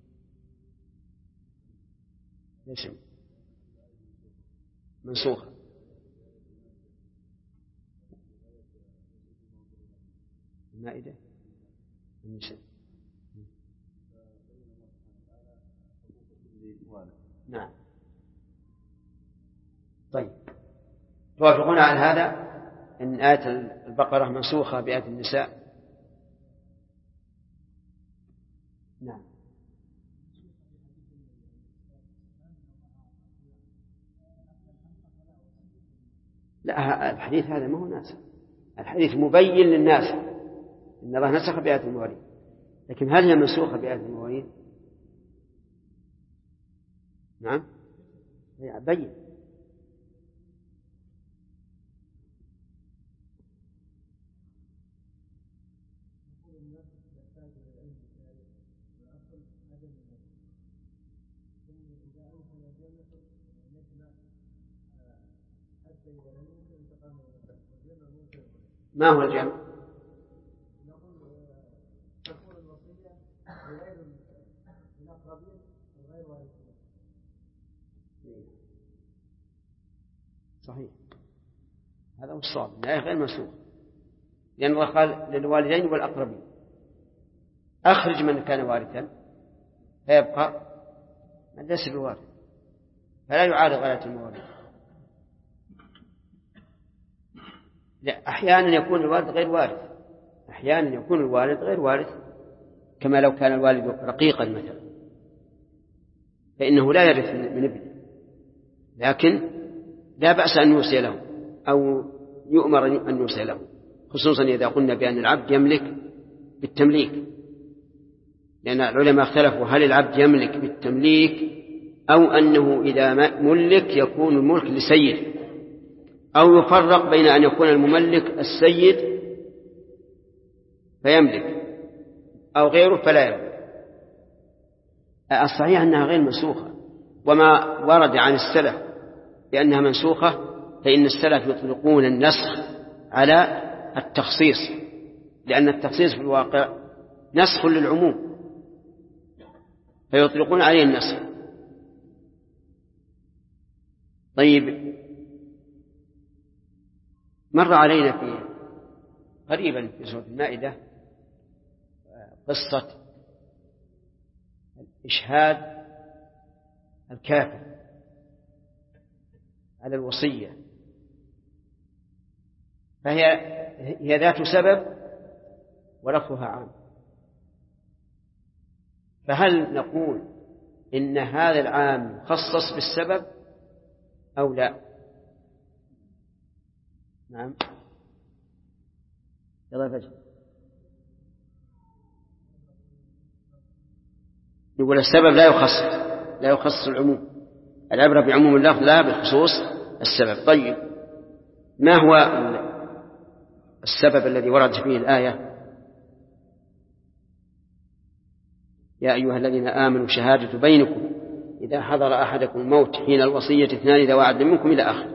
ليش منسوخة؟ المائدة النساء. نعم. طيب توافقون على هذا أن آية البقرة منسوخة بآية النساء؟ نعم. لا الحديث هذا ما هو ناسخ، الحديث مبين للناس إن الله نسخ بآية المواريث، لكن هل هي منسوخة بآية المواريث؟ نعم بين. ما هو الجمع؟ تكون الوصية لغير الأقربين وغير وارثين. صحيح، هذا هو الصواب، الآية غير منسوخ، لأن الله قال للوالدين والأقربين أخرج من كان وارثا فيبقى من ليس بوارث، فلا يعارض آية المواريث. لا أحيانا يكون الوالد غير وارث، أحيانا يكون الوالد غير وارث، كما لو كان الوالد رقيقا مثلا فإنه لا يرث من ابنه، لكن لا بأس أن يوصي له أو يؤمر أن يوصي له، خصوصا إذا قلنا بأن العبد يملك بالتمليك، لأن العلماء اختلفوا هل العبد يملك بالتمليك أو أنه إذا ملك يكون الملك لسيد، أو يفرق بين أن يكون المملك السيد فيملك أو غيره فلا يملك. الصحيح أنها غير منسوخة، وما ورد عن السلف بأنها منسوخة فإن السلف يطلقون النسخ على التخصيص، لأن التخصيص في الواقع نسخ للعموم فيطلقون عليه النسخ. طيب، مر علينا قريبا في سورة المائدة قصة إشهاد الكافر على الوصية، فهي ذات سبب ولفظها عام، فهل نقول إن هذا العام خصص بالسبب أو لا؟ نعم، يلا فجأة يقول السبب لا يخصص العموم، العبرة بعموم اللفظ لا بخصوص السبب. طيب، ما هو السبب الذي ورد فيه الآية يا أيها الذين آمنوا شهادة بينكم إذا حضر أحدكم الموت حين الوصية 2 ذوي عدل منكم إلى آخر؟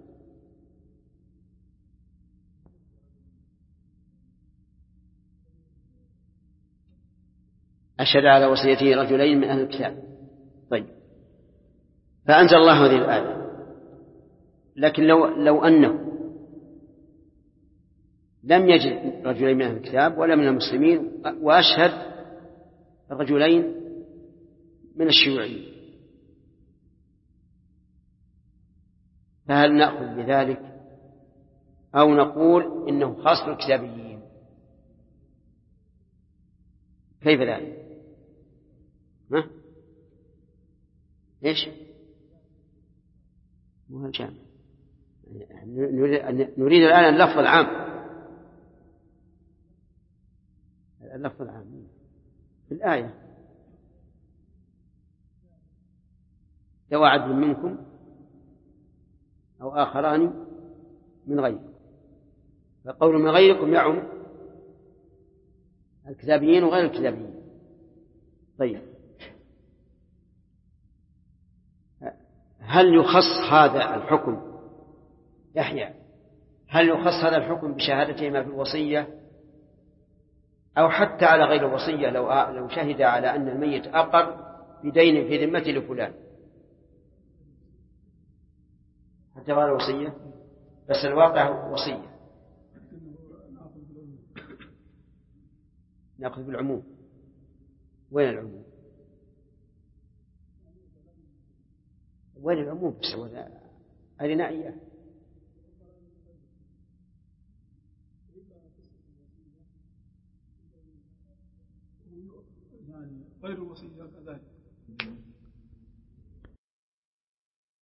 أشهد على وصيته رجلين من أهل الكتاب. طيب، فأنزل الله هذه الآية، لكن لو أنه لم يجد رجلين من أهل الكتاب ولا من المسلمين وأشهد رجلين من الشيوعيين، فهل نأخذ بذلك أو نقول إنه خاص بالكتابيين؟ كيف ذلك؟ إيش؟ مو الجامع، نريد الآن اللفظ العام، اللفظ العام في الآية ذوي عدل منكم أو آخران من غيركم، فقول من غيركم يعم الكتابيين وغير الكتابيين. طيب، هل يخص هذا الحكم يحيى؟ هل يخص هذا الحكم بشهادتهما في الوصية أو حتى على غير الوصية؟ لو شهد على أن الميت أقر بدين في ذمته لفلان حتى غير الوصية، بس الواقع وصية، نأخذ بالعموم. وين العموم؟ وين العموم؟ أرنا إياه. غير الوصية كذلك.